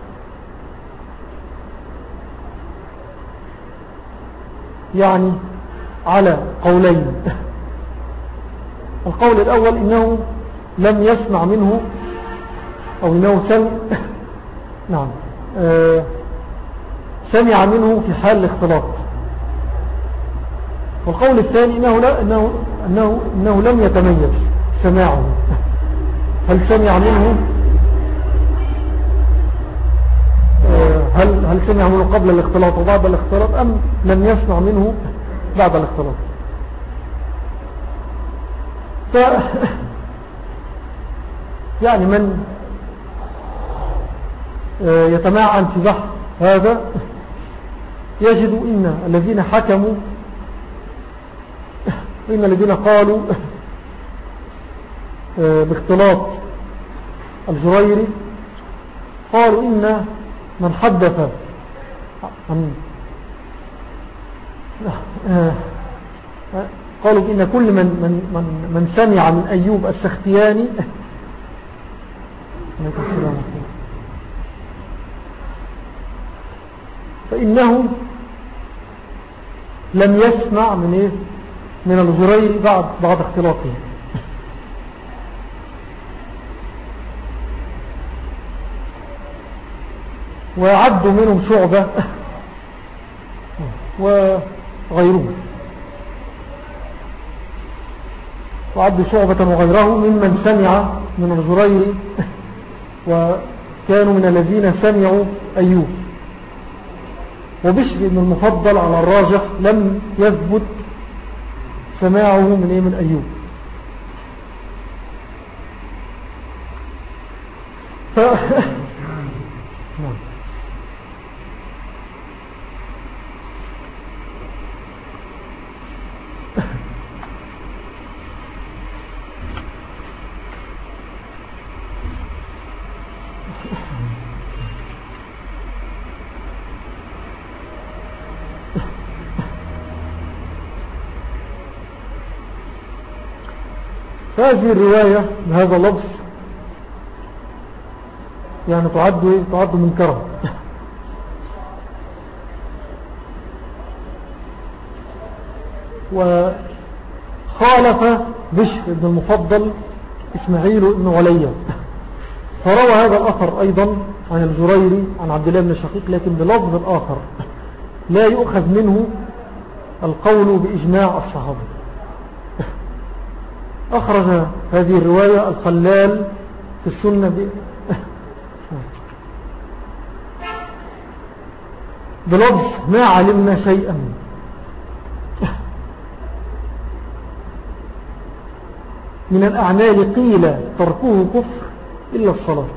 يعني على قولين. القول الأول إنه لم يسمع منه أو إنه سمع نعم آه سمع منه في حال الاختلاط. والقول الثاني إنه, لا إنه, إنه, إنه لم يتميز سماعه، هل سمع منه آه هل, هل سمع منه قبل الاختلاط وبعد الاختلاط أم لم يسمع منه بعد الاختلاط. ف يعني من يتمعن في بحث هذا يجد إن الذين حكموا إن الذين قالوا باختلاط الجريري قالوا إن من حدث عن قالوا إن كل من, من, من, من سمع من أيوب السختياني فإنه لم يسمع من إيه من الجريري بعد بعد اختلاطه. ويعد منهم شعبة وغيره، وعد شعبة وغيره ممن سمع من الجريري وكانوا من الذين سمعوا أيوب. وبشر بن المفضل على الراجح لم يثبت سماعه من إيه من أيوب. ف... فهذه الرواية بهذا اللفظ يعني تعد تعد منكرا. وخالف بشر بن المفضل إسماعيل بن عليا، فروى هذا الأثر أيضا عن الجريري عن عبد الله بن شقيق لكن بلفظ آخر لا يؤخذ منه القول بإجماع الصحابة. أخرج هذه الرواية الخلال في السنة ب... بلفظ ما علمنا شيئا، من الأعمال قيل تركوه كفر إلا الصلاة.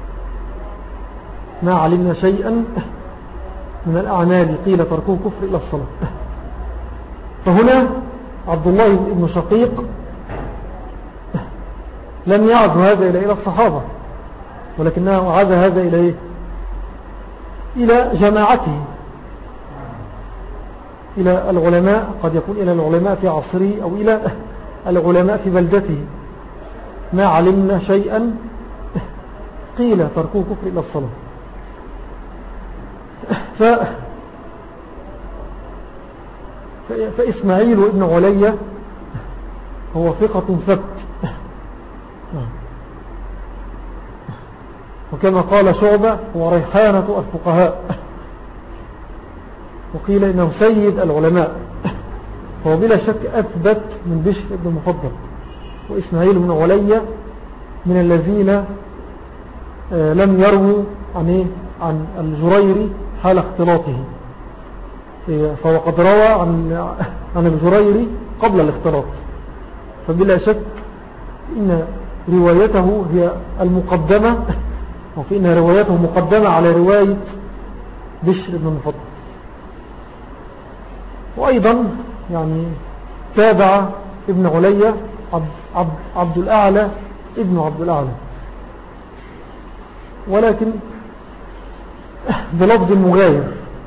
ما علمنا شيئا من الأعمال قيل تركوه كفر إلا الصلاة. فهنا عبد الله بن شقيق لم يعز هذا إلى الصحابة، ولكنه عز هذا إلى إلى جماعته، إلى العلماء، قد يكون إلى العلماء في عصره أو إلى العلماء في بلدته. ما علمنا شيئا قيل تركوه كفر إلى الصلاة. ف... فإسماعيل ابن عليا هو ثقة ثبت، وكما قال شعبة هو ريحانة الفقهاء، وقيل إنه سيد العلماء، فهو بلا شك أثبت من بشر بن المفضل. وإسماعيل بن عليا من الذين لم يروا عن عن الجريري حال اختلاطه، فهو قد روى عن عن الجريري قبل الاختلاط، فبلا شك إن روايته هي المقدمة، وفي إن روايته مقدمة على رواية بشر بن المفضل. وأيضا يعني تابع ابن عليا عبد, عبد, عبد الأعلى ابن عبد الأعلى، ولكن بلفظ مغاير.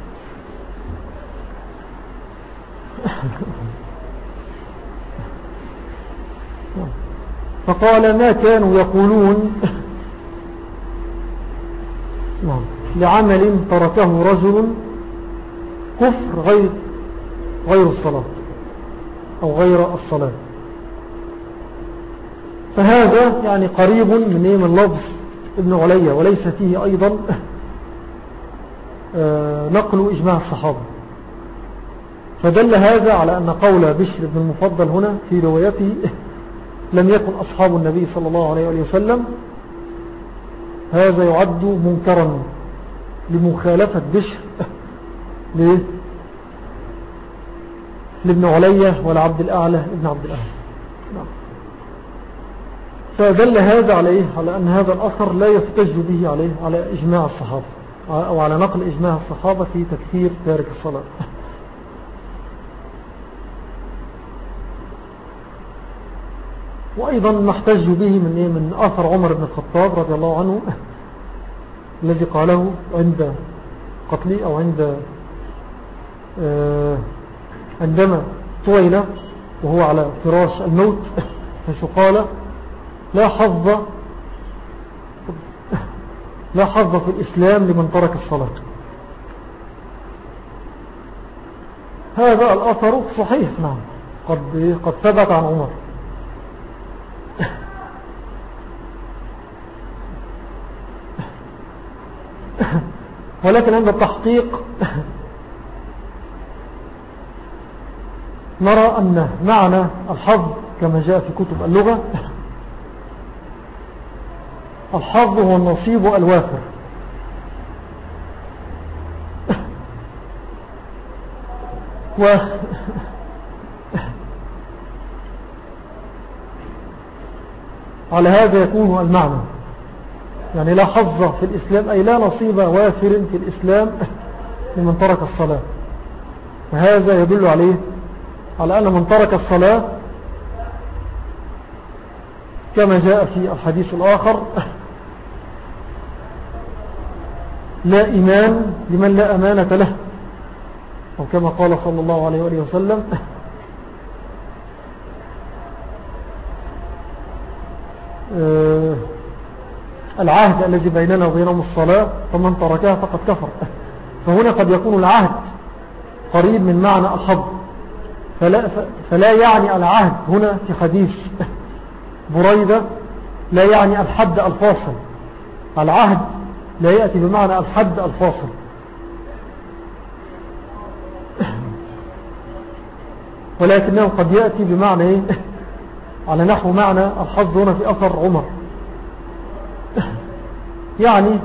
فقال ما كانوا يقولون لعمل تركه رجل كفر غير غير الصلاة أو غير الصلاة. فهذا يعني قريب من من لفظ ابن عليا، وليس فيه أيضا نقل إجماع الصحابة. فدل هذا على أن قول بشر بن المفضل هنا في روايته لم يكن أصحاب النبي صلى الله عليه وسلم، هذا يعد منكرا لمخالفة بشر لابن عليا ولعبد الأعلى ابن عبد الأعلى. فدل هذا على إيه؟ على أن هذا الأثر لا يفتج به عليه على إجماع الصحابة أو على نقل إجماع الصحابة في تكفير تارك الصلاة. وأيضا نحتج به من إيه؟ من أثر عمر بن الخطاب رضي الله عنه الذي قاله عند قتله أو عند آه عندما طويل وهو على فراش الموت، حيث قال لا حظ لا حظ في الإسلام لمن ترك الصلاة. هذا الأثر صحيح، نعم، قد قد ثبت عن عمر. ولكن عند التحقيق نرى أن معنى الحظ كما جاء في كتب اللغة، الحظ هو النصيب الوافر. و على هذا يكون المعنى، يعني لا حظ في الإسلام أي لا نصيب وافر في الإسلام لمن ترك الصلاة. وهذا يدل عليه على أن من ترك الصلاة كما جاء في الحديث الآخر لا إيمان لمن لا أمانة له، أو كما قال صلى الله عليه وآله وسلم العهد الذي بيننا وبينهم الصلاة فمن تركها فقد كفر. فهنا قد يكون العهد قريب من معنى الحظ، فلا, فلا يعني العهد هنا في حديث بريدة لا يعني الحد الفاصل. العهد لا يأتي بمعنى الحد الفاصل، ولكنه قد يأتي بمعنى إيه؟ على نحو معنى الحظ هنا في أثر عمر، يعني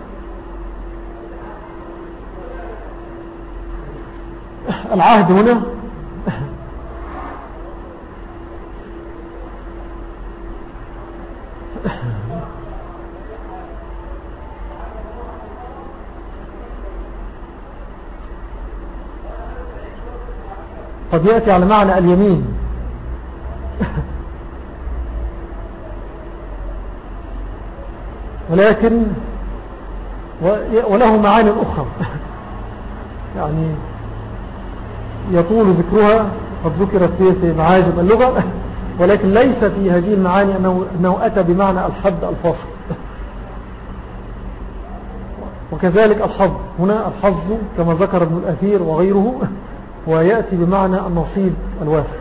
العهد هنا قد يأتي على معنى اليمين، ولكن وله معاني أخرى يعني يطول ذكرها، قد ذكرت في معاجم اللغة، ولكن ليس في هذه المعاني أنه, أنه أتى بمعنى الحد الفاصل. وكذلك الحظ هنا، الحظ كما ذكر ابن الأثير وغيره ويأتي بمعنى النصيب الوافر.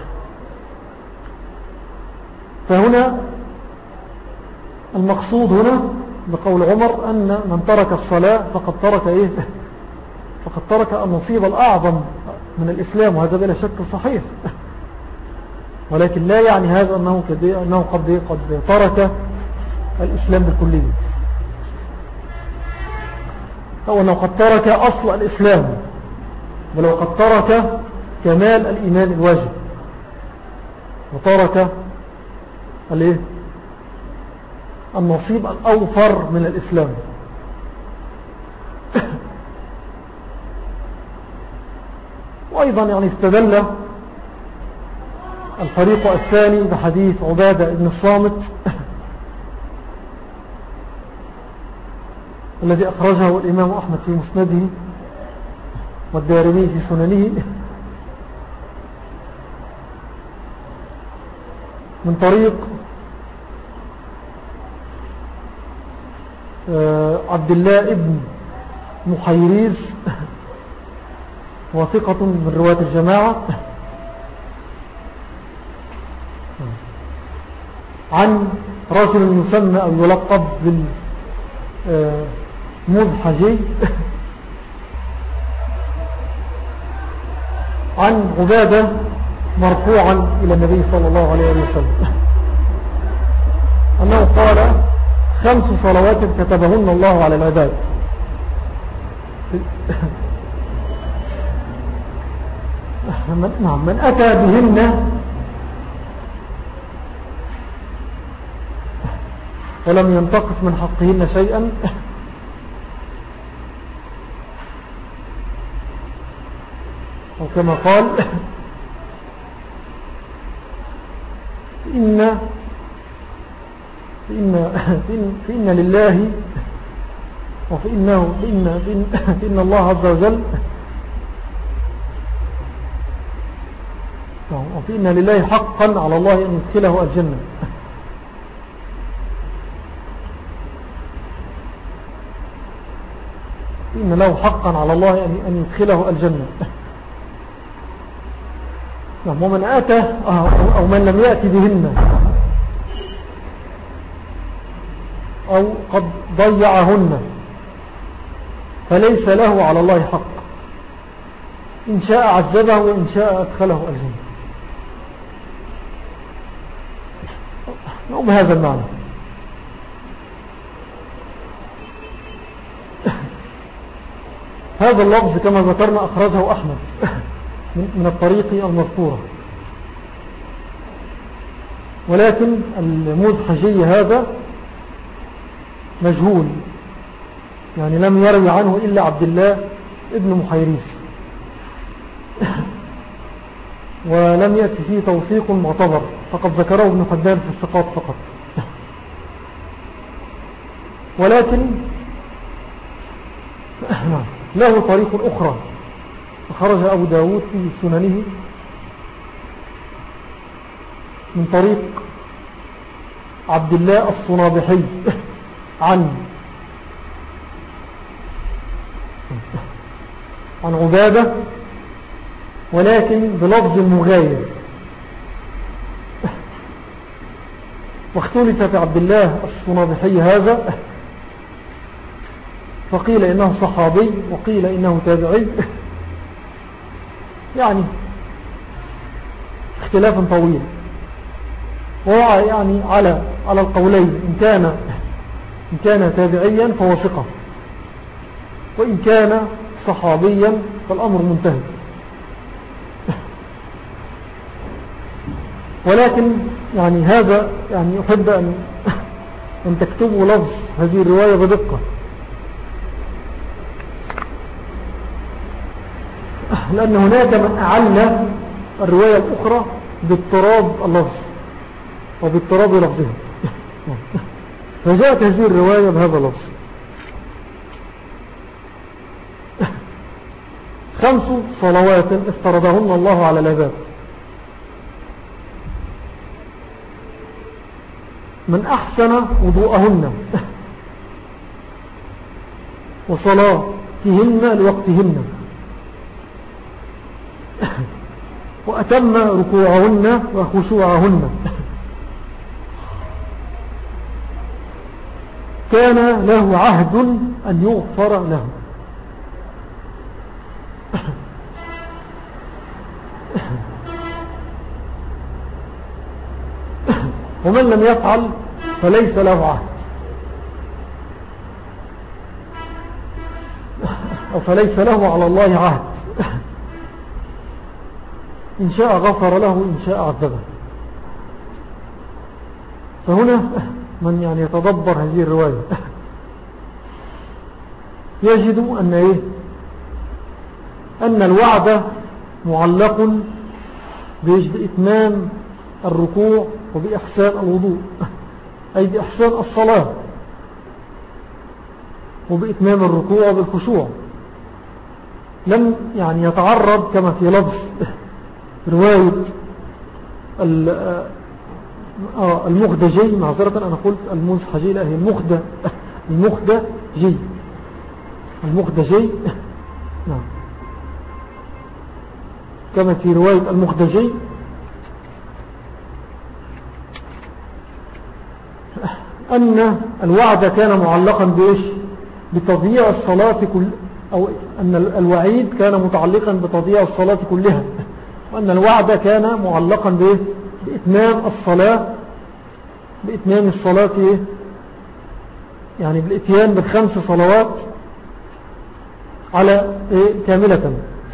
فهنا المقصود هنا بقول عمر أن من ترك الصلاة فقد ترك إيه؟ فقد ترك النصيب الأعظم من الإسلام، وهذا بلا شك صحيح، ولكن لا يعني هذا أنه, أنه قد, قد ترك الإسلام بالكلية، أو أنه قد ترك أصل الإسلام، ولو قد ترك كمال الإيمان الواجب، وترك الايه النصيب الأوفر من الإسلام. وأيضا يعني استدل الفريق الثاني بحديث عبادة بن الصامت الذي أخرجه الإمام أحمد في مسنده والدارمي في سننه من طريق عبد الله ابن محيريز، وثقة من رواة الجماعة، عن رجل يسمى أو يلقب بالمزحجي عن عبادة مرفوعا إلى النبي صلى الله عليه وسلم أنه قال: خمس صلوات كتبهن الله على العباد، نعم، من أتى بهن ولم ينتقص من حقهن شيئا أو كما قال: إن فإن, فإن, فإن لله وفإنه فإن, فإن, فإن الله عز وجل وفإن لله حقا على الله أن يدخله الجنة. فإن له حقا على الله أن يدخله الجنة. ومن أتى أو من لم يأتي بهن أو قد ضيعهن فليس له على الله حق، إن شاء عذبه وإن شاء أدخله الجنة. نعم، بهذا المعنى. هذا اللفظ كما ذكرنا أخرجه أحمد من الطريق المذكورة، ولكن المزحجي هذا مجهول، يعني لم يروي عنه إلا عبد الله ابن محيريز، ولم يأتي فيه توثيق معتبر، فقد ذكره ابن حبان في الثقات فقط. ولكن له طريق أخرى أخرج أبو داود في سننه من طريق عبد الله الصنابحي عن عن عبادة ولكن بلفظ مغاير، واختلف في عبد الله الصنابحي هذا، فقيل إنه صحابي وقيل إنه تابعي، يعني اختلاف طويل. وهو يعني على على القولين، إن كان إن كان تابعيا فهو ثقة، وإن كان صحابيا فالأمر منتهي. ولكن يعني هذا يعني أحب أن أن تكتبوا لفظ هذه الرواية بدقة، لأن هناك من أعلى الرواية الأخرى باضطراب اللفظ وباضطراب لفظها، فجاءت هذه الرواية بهذا اللفظ: خمس صلوات افترضهن الله على العباد، من أحسن وضوءهن وصلاتهن لوقتهن وأتم ركوعهن وخشوعهن كان له عهد أن يغفر له. ومن لم يفعل فليس له عهد، أو فليس له على الله عهد، إن شاء غفر له إن شاء عذبه. فهنا من يعني يتدبر هذه الرواية يجد أن إيه أن الوعد معلق بإتمام الركوع وبإحسان الوضوء، أي بإحسان الصلاة وبإتمام الركوع بالخشوع. لم يعني يتعرض كما في لفظ رواية المخدجي، معذرة أنا قلت المزحجي، لا هي المخدة المخدجي المخدجي نعم، كما في رواية المخدجي أن الوعد كان معلقا بإيش؟ بتضييع الصلاة كل، أو أن الوعيد كان متعلقا بتضييع الصلاة كلها، وأن الوعد كان معلقا بإيه؟ بإتمام الصلاة بإتمام الصلاة إيه؟ يعني بالإتيان بالخمس صلوات على إيه؟ كاملة.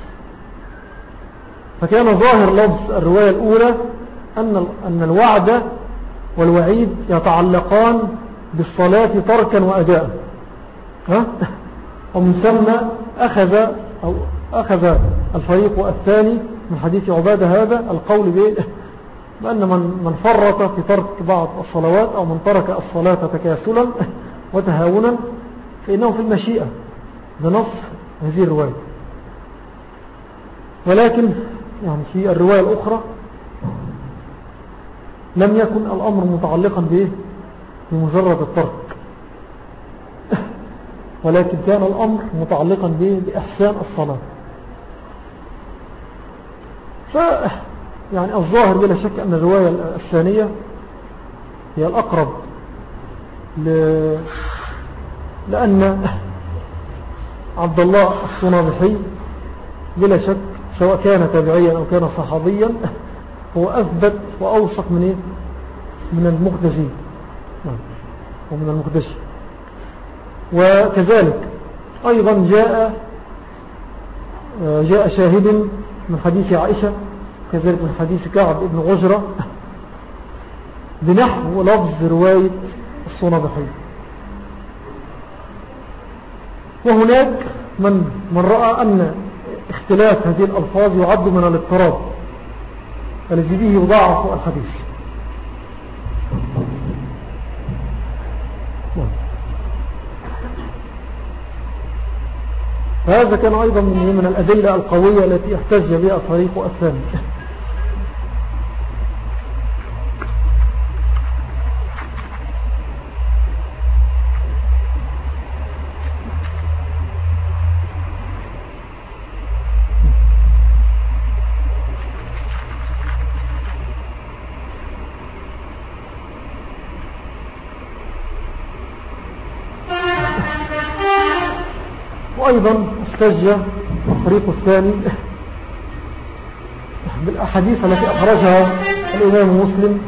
فكان ظاهر لفظ الرواية الأولى أن أن الوعد والوعيد يتعلقان بالصلاة تركا وأداء، ها؟ ومن ثم أخذ أو أخذ الفريق الثاني من حديث عبادة هذا القول بأن من من فرط في ترك بعض الصلوات أو من ترك الصلاة تكاسلا وتهاونا فإنه في المشيئة بنص هذه الرواية. ولكن يعني في الرواية الأخرى لم يكن الأمر متعلقا به بمجرد الترك، ولكن كان الأمر متعلقا به بإحسان الصلاة. ف يعني الظاهر بلا شك أن الرواية الثانية هي الأقرب ل... لأن عبد الله الصنابحي بلا شك سواء كان تابعيا أو كان صحابيا هو أثبت وأوثق من إيه؟ من المخدجي ومن المخدجي. وكذلك أيضا جاء جاء شاهد من حديث عائشة، كذلك من حديث كعب بن عجرة بنحو لفظ رواية الصنابحي. وهناك من, من رأى أن اختلاف هذه الألفاظ يعد من الاضطراب الذي به يضاعف الحديث. هذا كان أيضا من الأدلة القوية التي احتج بها الفريق الثاني. وأيضا احتج الفريق الثاني بالأحاديث التي أخرجها الإمام مسلم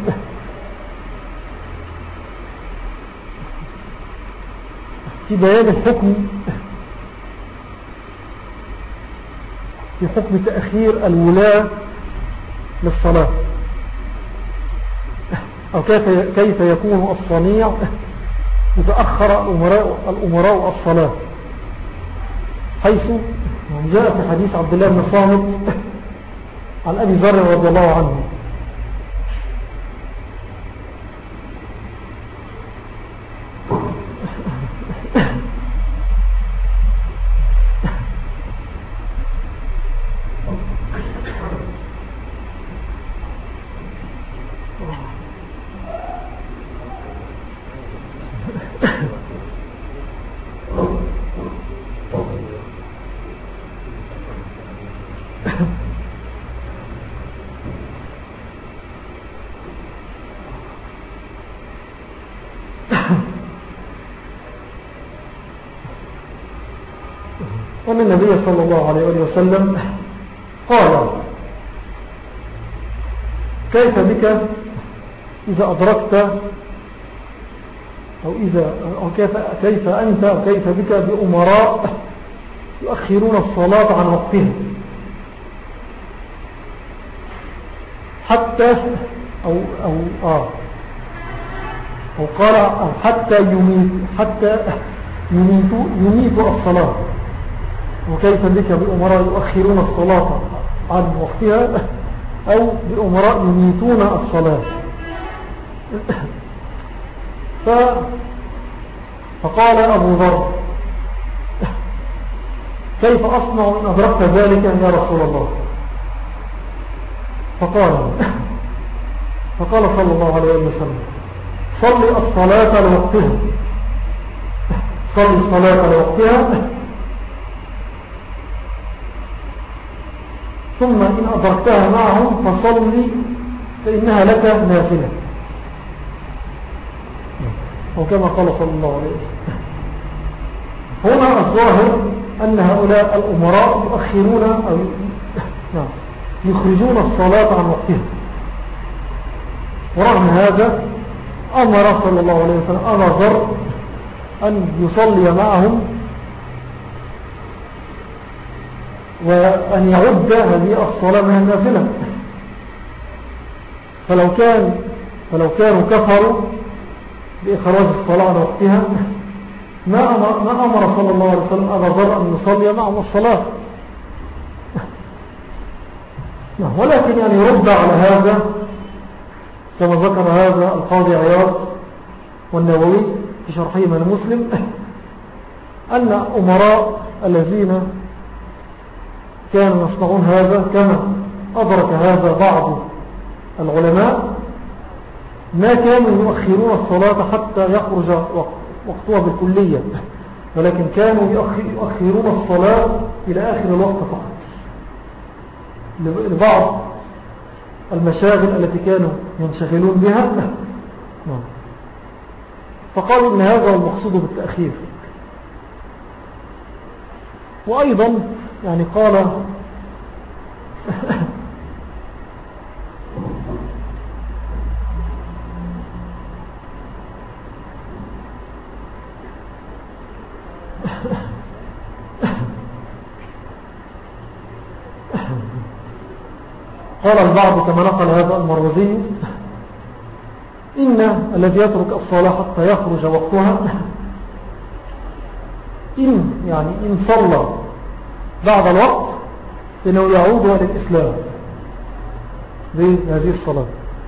في بيان الحكم في حكم تأخير الولاة للصلاة، أو كيف يكون الصنيع إذا أخر الأمراء, الأمراء الصلاة، حيث جاء في حديث عبد الله بن صامت عن أبي ذر رضي الله عنه أن النبي صلى الله عليه وسلم قال: كيف بك إذا أدركت أو, إذا أو كيف, كيف أنت أو كيف بك بأمراء يؤخرون الصلاة عن وقتها حتى أو, أو, آه أو قال أو حتى يميت حتى يميتوا يميتوا الصلاة، وكيف بك بأمراء يؤخرون الصلاة عن وقتها أو بأمراء يميتون الصلاة. ف... فقال أبو ذر: كيف أصنع إن أدركت ذلك يا رسول الله؟ فقال فقال صلى الله عليه وسلم: صلي الصلاة لوقتها صلي الصلاة لوقتها ثم إن أدركتها معهم فصلي فإنها لك نافلة، أو كما قال صلى الله عليه وسلم. هنا الظاهر أن هؤلاء الأمراء يؤخرون أو يخرجون الصلاة عن وقتها، ورغم هذا أمر صلى الله عليه وسلم أبا ذر أن يصلي معهم وأن يعد هذه الصلاة من النافلة. فلو كان فلو كانوا كفروا بإخراج الصلاة عن وقتها ما أمر, ما أمر صلى الله عليه وسلم أبا ذر أن يصلي معهم الصلاة. ولكن يعني يرد على هذا كما ذكر هذا القاضي عياض والنووي في شرحهما لمسلم أن أمراء الذين كانوا يصنعون هذا كما أدرك هذا بعض العلماء ما كانوا يؤخرون الصلاة حتى يخرج وقتها بالكلية، ولكن كانوا يؤخرون الصلاة إلى آخر الوقت فقط لبعض المشاغل التي كانوا ينشغلون بها. فقالوا إن هذا هو المقصود بالتأخير. وأيضا يعني قال قال البعض كما نقل هذا المروزي إن الذي يترك الصلاة حتى يخرج وقتها إن يعني إن صلى بعد الوقت إنه يعود للإسلام بهذه الصلاة.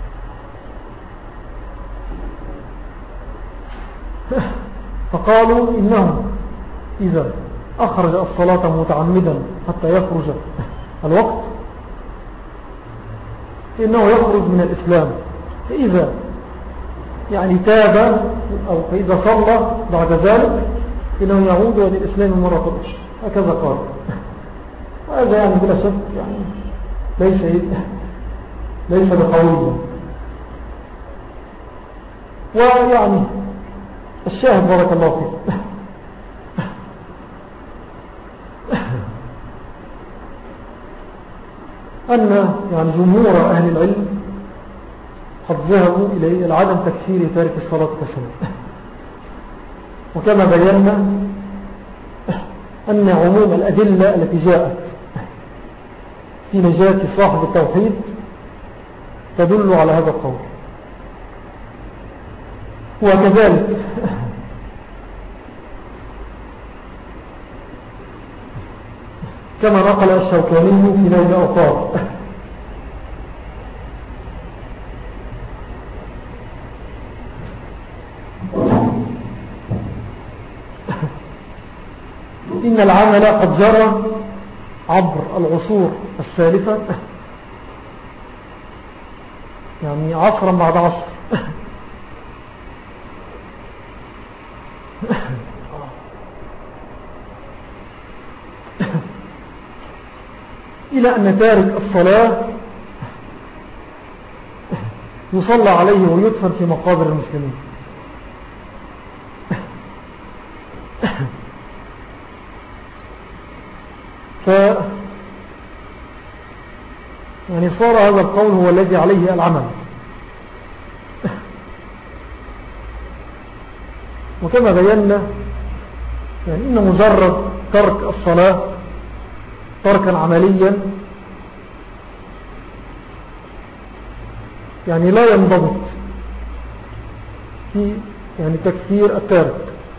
فقالوا إنه إذا أخرج الصلاة متعمدا حتى يخرج الوقت إنه يخرج من الإسلام، فإذا يعني تاب أو فإذا صلى بعد ذلك إنه يعود للإسلام مرة أخرى. هكذا قال. وهذا يعني بلا شك يعني ليس ليس بقوي. ويعني الشاهد بارك الله فيك أن يعني جمهور أهل العلم قد ذهبوا إلى عدم تكفير تارك الصلاة كسنة. وكما بينا أن عموم الأدلة التي جاءت في نجاة صاحب التوحيد تدل على هذا القول. وكذلك كما نقل الشوكاني في نيل الأوطار إن العمل قد جرى عبر العصور السالفة، يعني عصرا بعد عصر، إلى أن تارك الصلاة يصلى عليه ويدفن في مقابر المسلمين. ف يعني صار هذا القول هو الذي عليه العمل. وكما بينا يعني إن مجرد ترك الصلاة تركا عمليا يعني لا ينضبط في يعني تكفير التارك،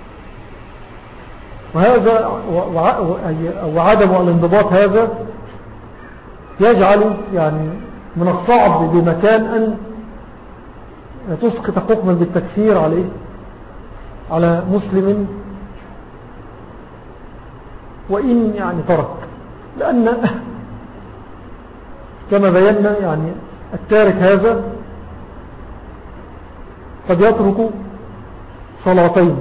وهذا وعدم الانضباط هذا يجعل يعني من الصعب بمكان أن تسقط حكما بالتكفير عليه على مسلم وإن يعني ترك، لأن كما بينا يعني التارك هذا قد يترك صلاتين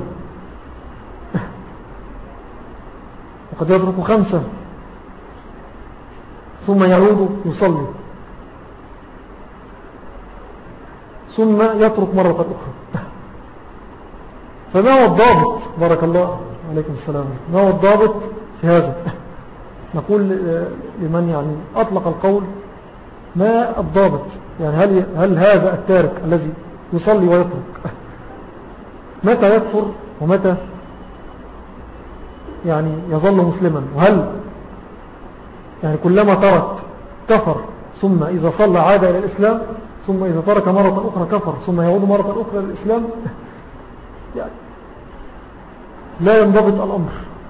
وقد يترك خمسة ثم يعود يصلي ثم يترك مرة أخرى. فما هو الضابط؟ بارك الله عليكم السلام. ما هو الضابط في هذا؟ نقول لمن يعني أطلق القول ما الضابط؟ يعني هل, هل هذا التارك الذي يصلي ويترك متى يكفر ومتى يعني يظل مسلما؟ وهل يعني كلما ترك كفر ثم إذا صلى عاد إلى الإسلام ثم إذا ترك مرة أخرى كفر ثم يعود مرة أخرى إلى الإسلام؟ يعني لا ينضبط الأمر.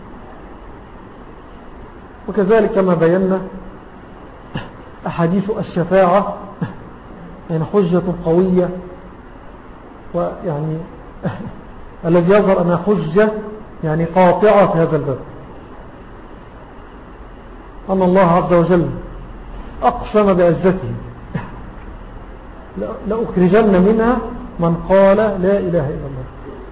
وكذلك كما بينا أحاديث الشفاعة يعني حجة قوية، ويعني الذي يظهر أنها حجة يعني قاطعة في هذا الباب، أن الله عز وجل أقسم بعزته لأخرجن منها من قال لا إله إلا الله.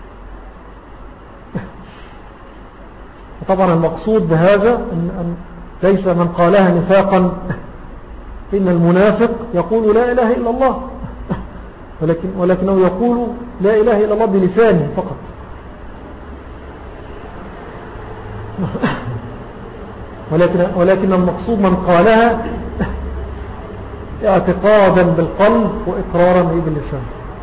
طبعا المقصود بهذا أن, أن ليس من قالها نفاقا، إن المنافق يقول لا إله إلا الله، ولكن ولكنه يقول لا إله إلا الله بلسانه فقط. ولكن, ولكن المقصود من قالها اعتقادا بالقلب وإقرارا باللسان.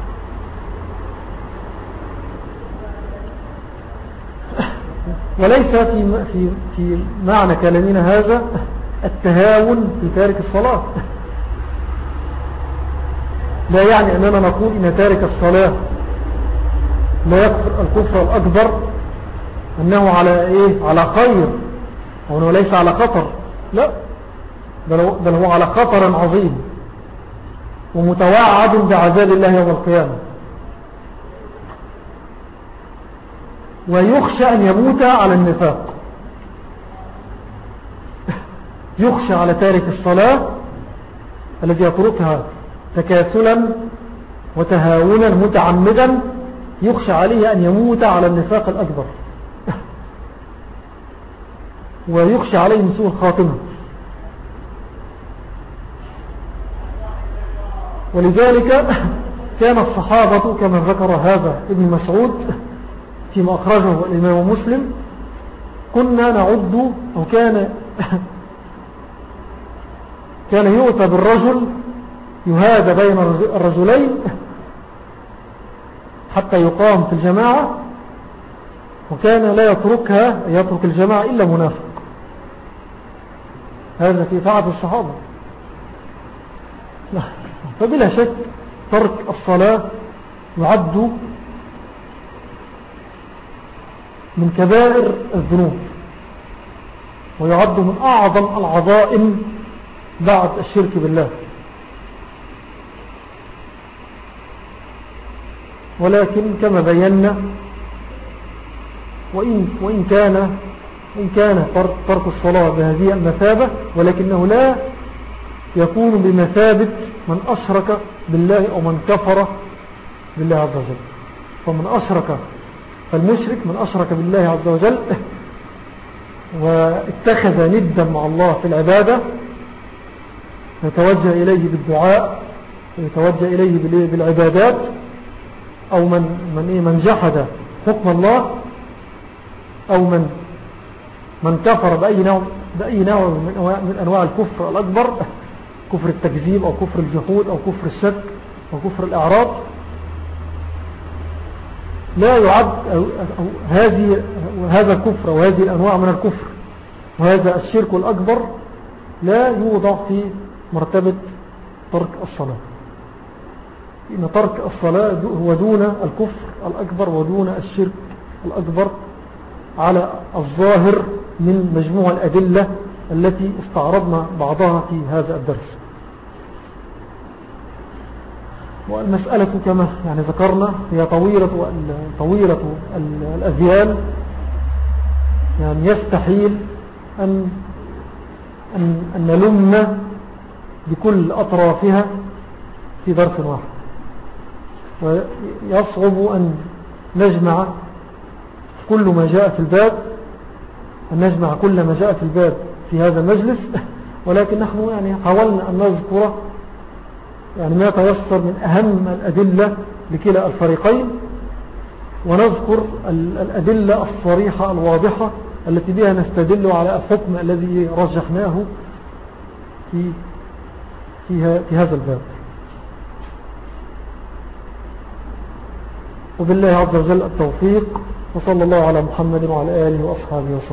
وليس في, في, في معنى كلامنا هذا التهاون في تارك الصلاة. لا يعني أننا نقول إن تارك الصلاة لا يكفر الكفر الأكبر أنه على إيه؟ على خير، وأنه ليس على خطر. لا، بل هو على خطر عظيم ومتوعد بعذاب الله يوم القيامة، ويخشى أن يموت على النفاق. يخشى على تارك الصلاة الذي يتركها تكاسلا وتهاونا متعمدا، يخشى عليه أن يموت على النفاق الأكبر، ويخشى عليه من سوء الخاتمة. ولذلك كان الصحابة كما ذكر هذا ابن مسعود فيما أخرجه الإمام مسلم، كنا نعد أو كان كان يؤتى بالرجل يهادى بين الرجلين حتى يقام في الجماعة، وكان لا يتركها يترك الجماعة إلا منافق. هذا في فعل الصحابة. فبلا شك ترك الصلاة يعد من كبائر الذنوب، ويعد من أعظم العظائم بعد الشرك بالله. ولكن كما بينا، وإن, وإن كان إن كان ترك الصلاة بهذه المثابة، ولكنه لا يكون بمثابة من أشرك بالله أو من كفر بالله عز وجل. فمن أشرك فالمشرك من أشرك بالله عز وجل واتخذ ندا مع الله في العبادة، يتوجه إليه بالدعاء، يتوجه إليه بالعبادات، أو من, من, من جحد حكم الله، أو من من كفر بأي نوع, بأي نوع من أنواع الكفر الأكبر، كفر التكذيب أو كفر الجحود أو كفر الشك أو كفر الإعراض، لا يعد أو أو هذه هذا الكفر وهذه الأنواع من الكفر وهذا الشرك الأكبر لا يوضع في مرتبة ترك الصلاة. إن ترك الصلاة هو دون الكفر الأكبر ودون الشرك الأكبر على الظاهر من مجموع الأدلة التي استعرضنا بعضها في هذا الدرس. والمسألة كما يعني ذكرنا هي طويلة, طويلة الأذيال، يعني يستحيل أن, أن, أن نلم بكل أطرافها في درس واحد، ويصعب أن نجمع كل ما جاء في الباب أن نجمع كل ما جاء في الباب في هذا المجلس، ولكن نحن يعني حاولنا أن نذكر يعني ما تيسر من أهم الأدلة لكلا الفريقين، ونذكر الأدلة الصريحة الواضحة التي بها نستدل على الحكم الذي رجحناه في, في, في هذا الباب. وبالله عز وجل التوفيق، وصلى الله على محمد وعلى آله وأصحابه وسلم.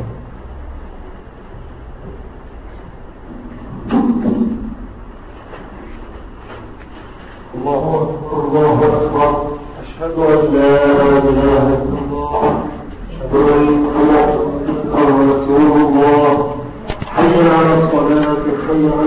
الله أكبر الله أكبر، أشهد أن لا إله إلا الله، أشهد أن محمدا رسول الله، حي على الصلاة، حي على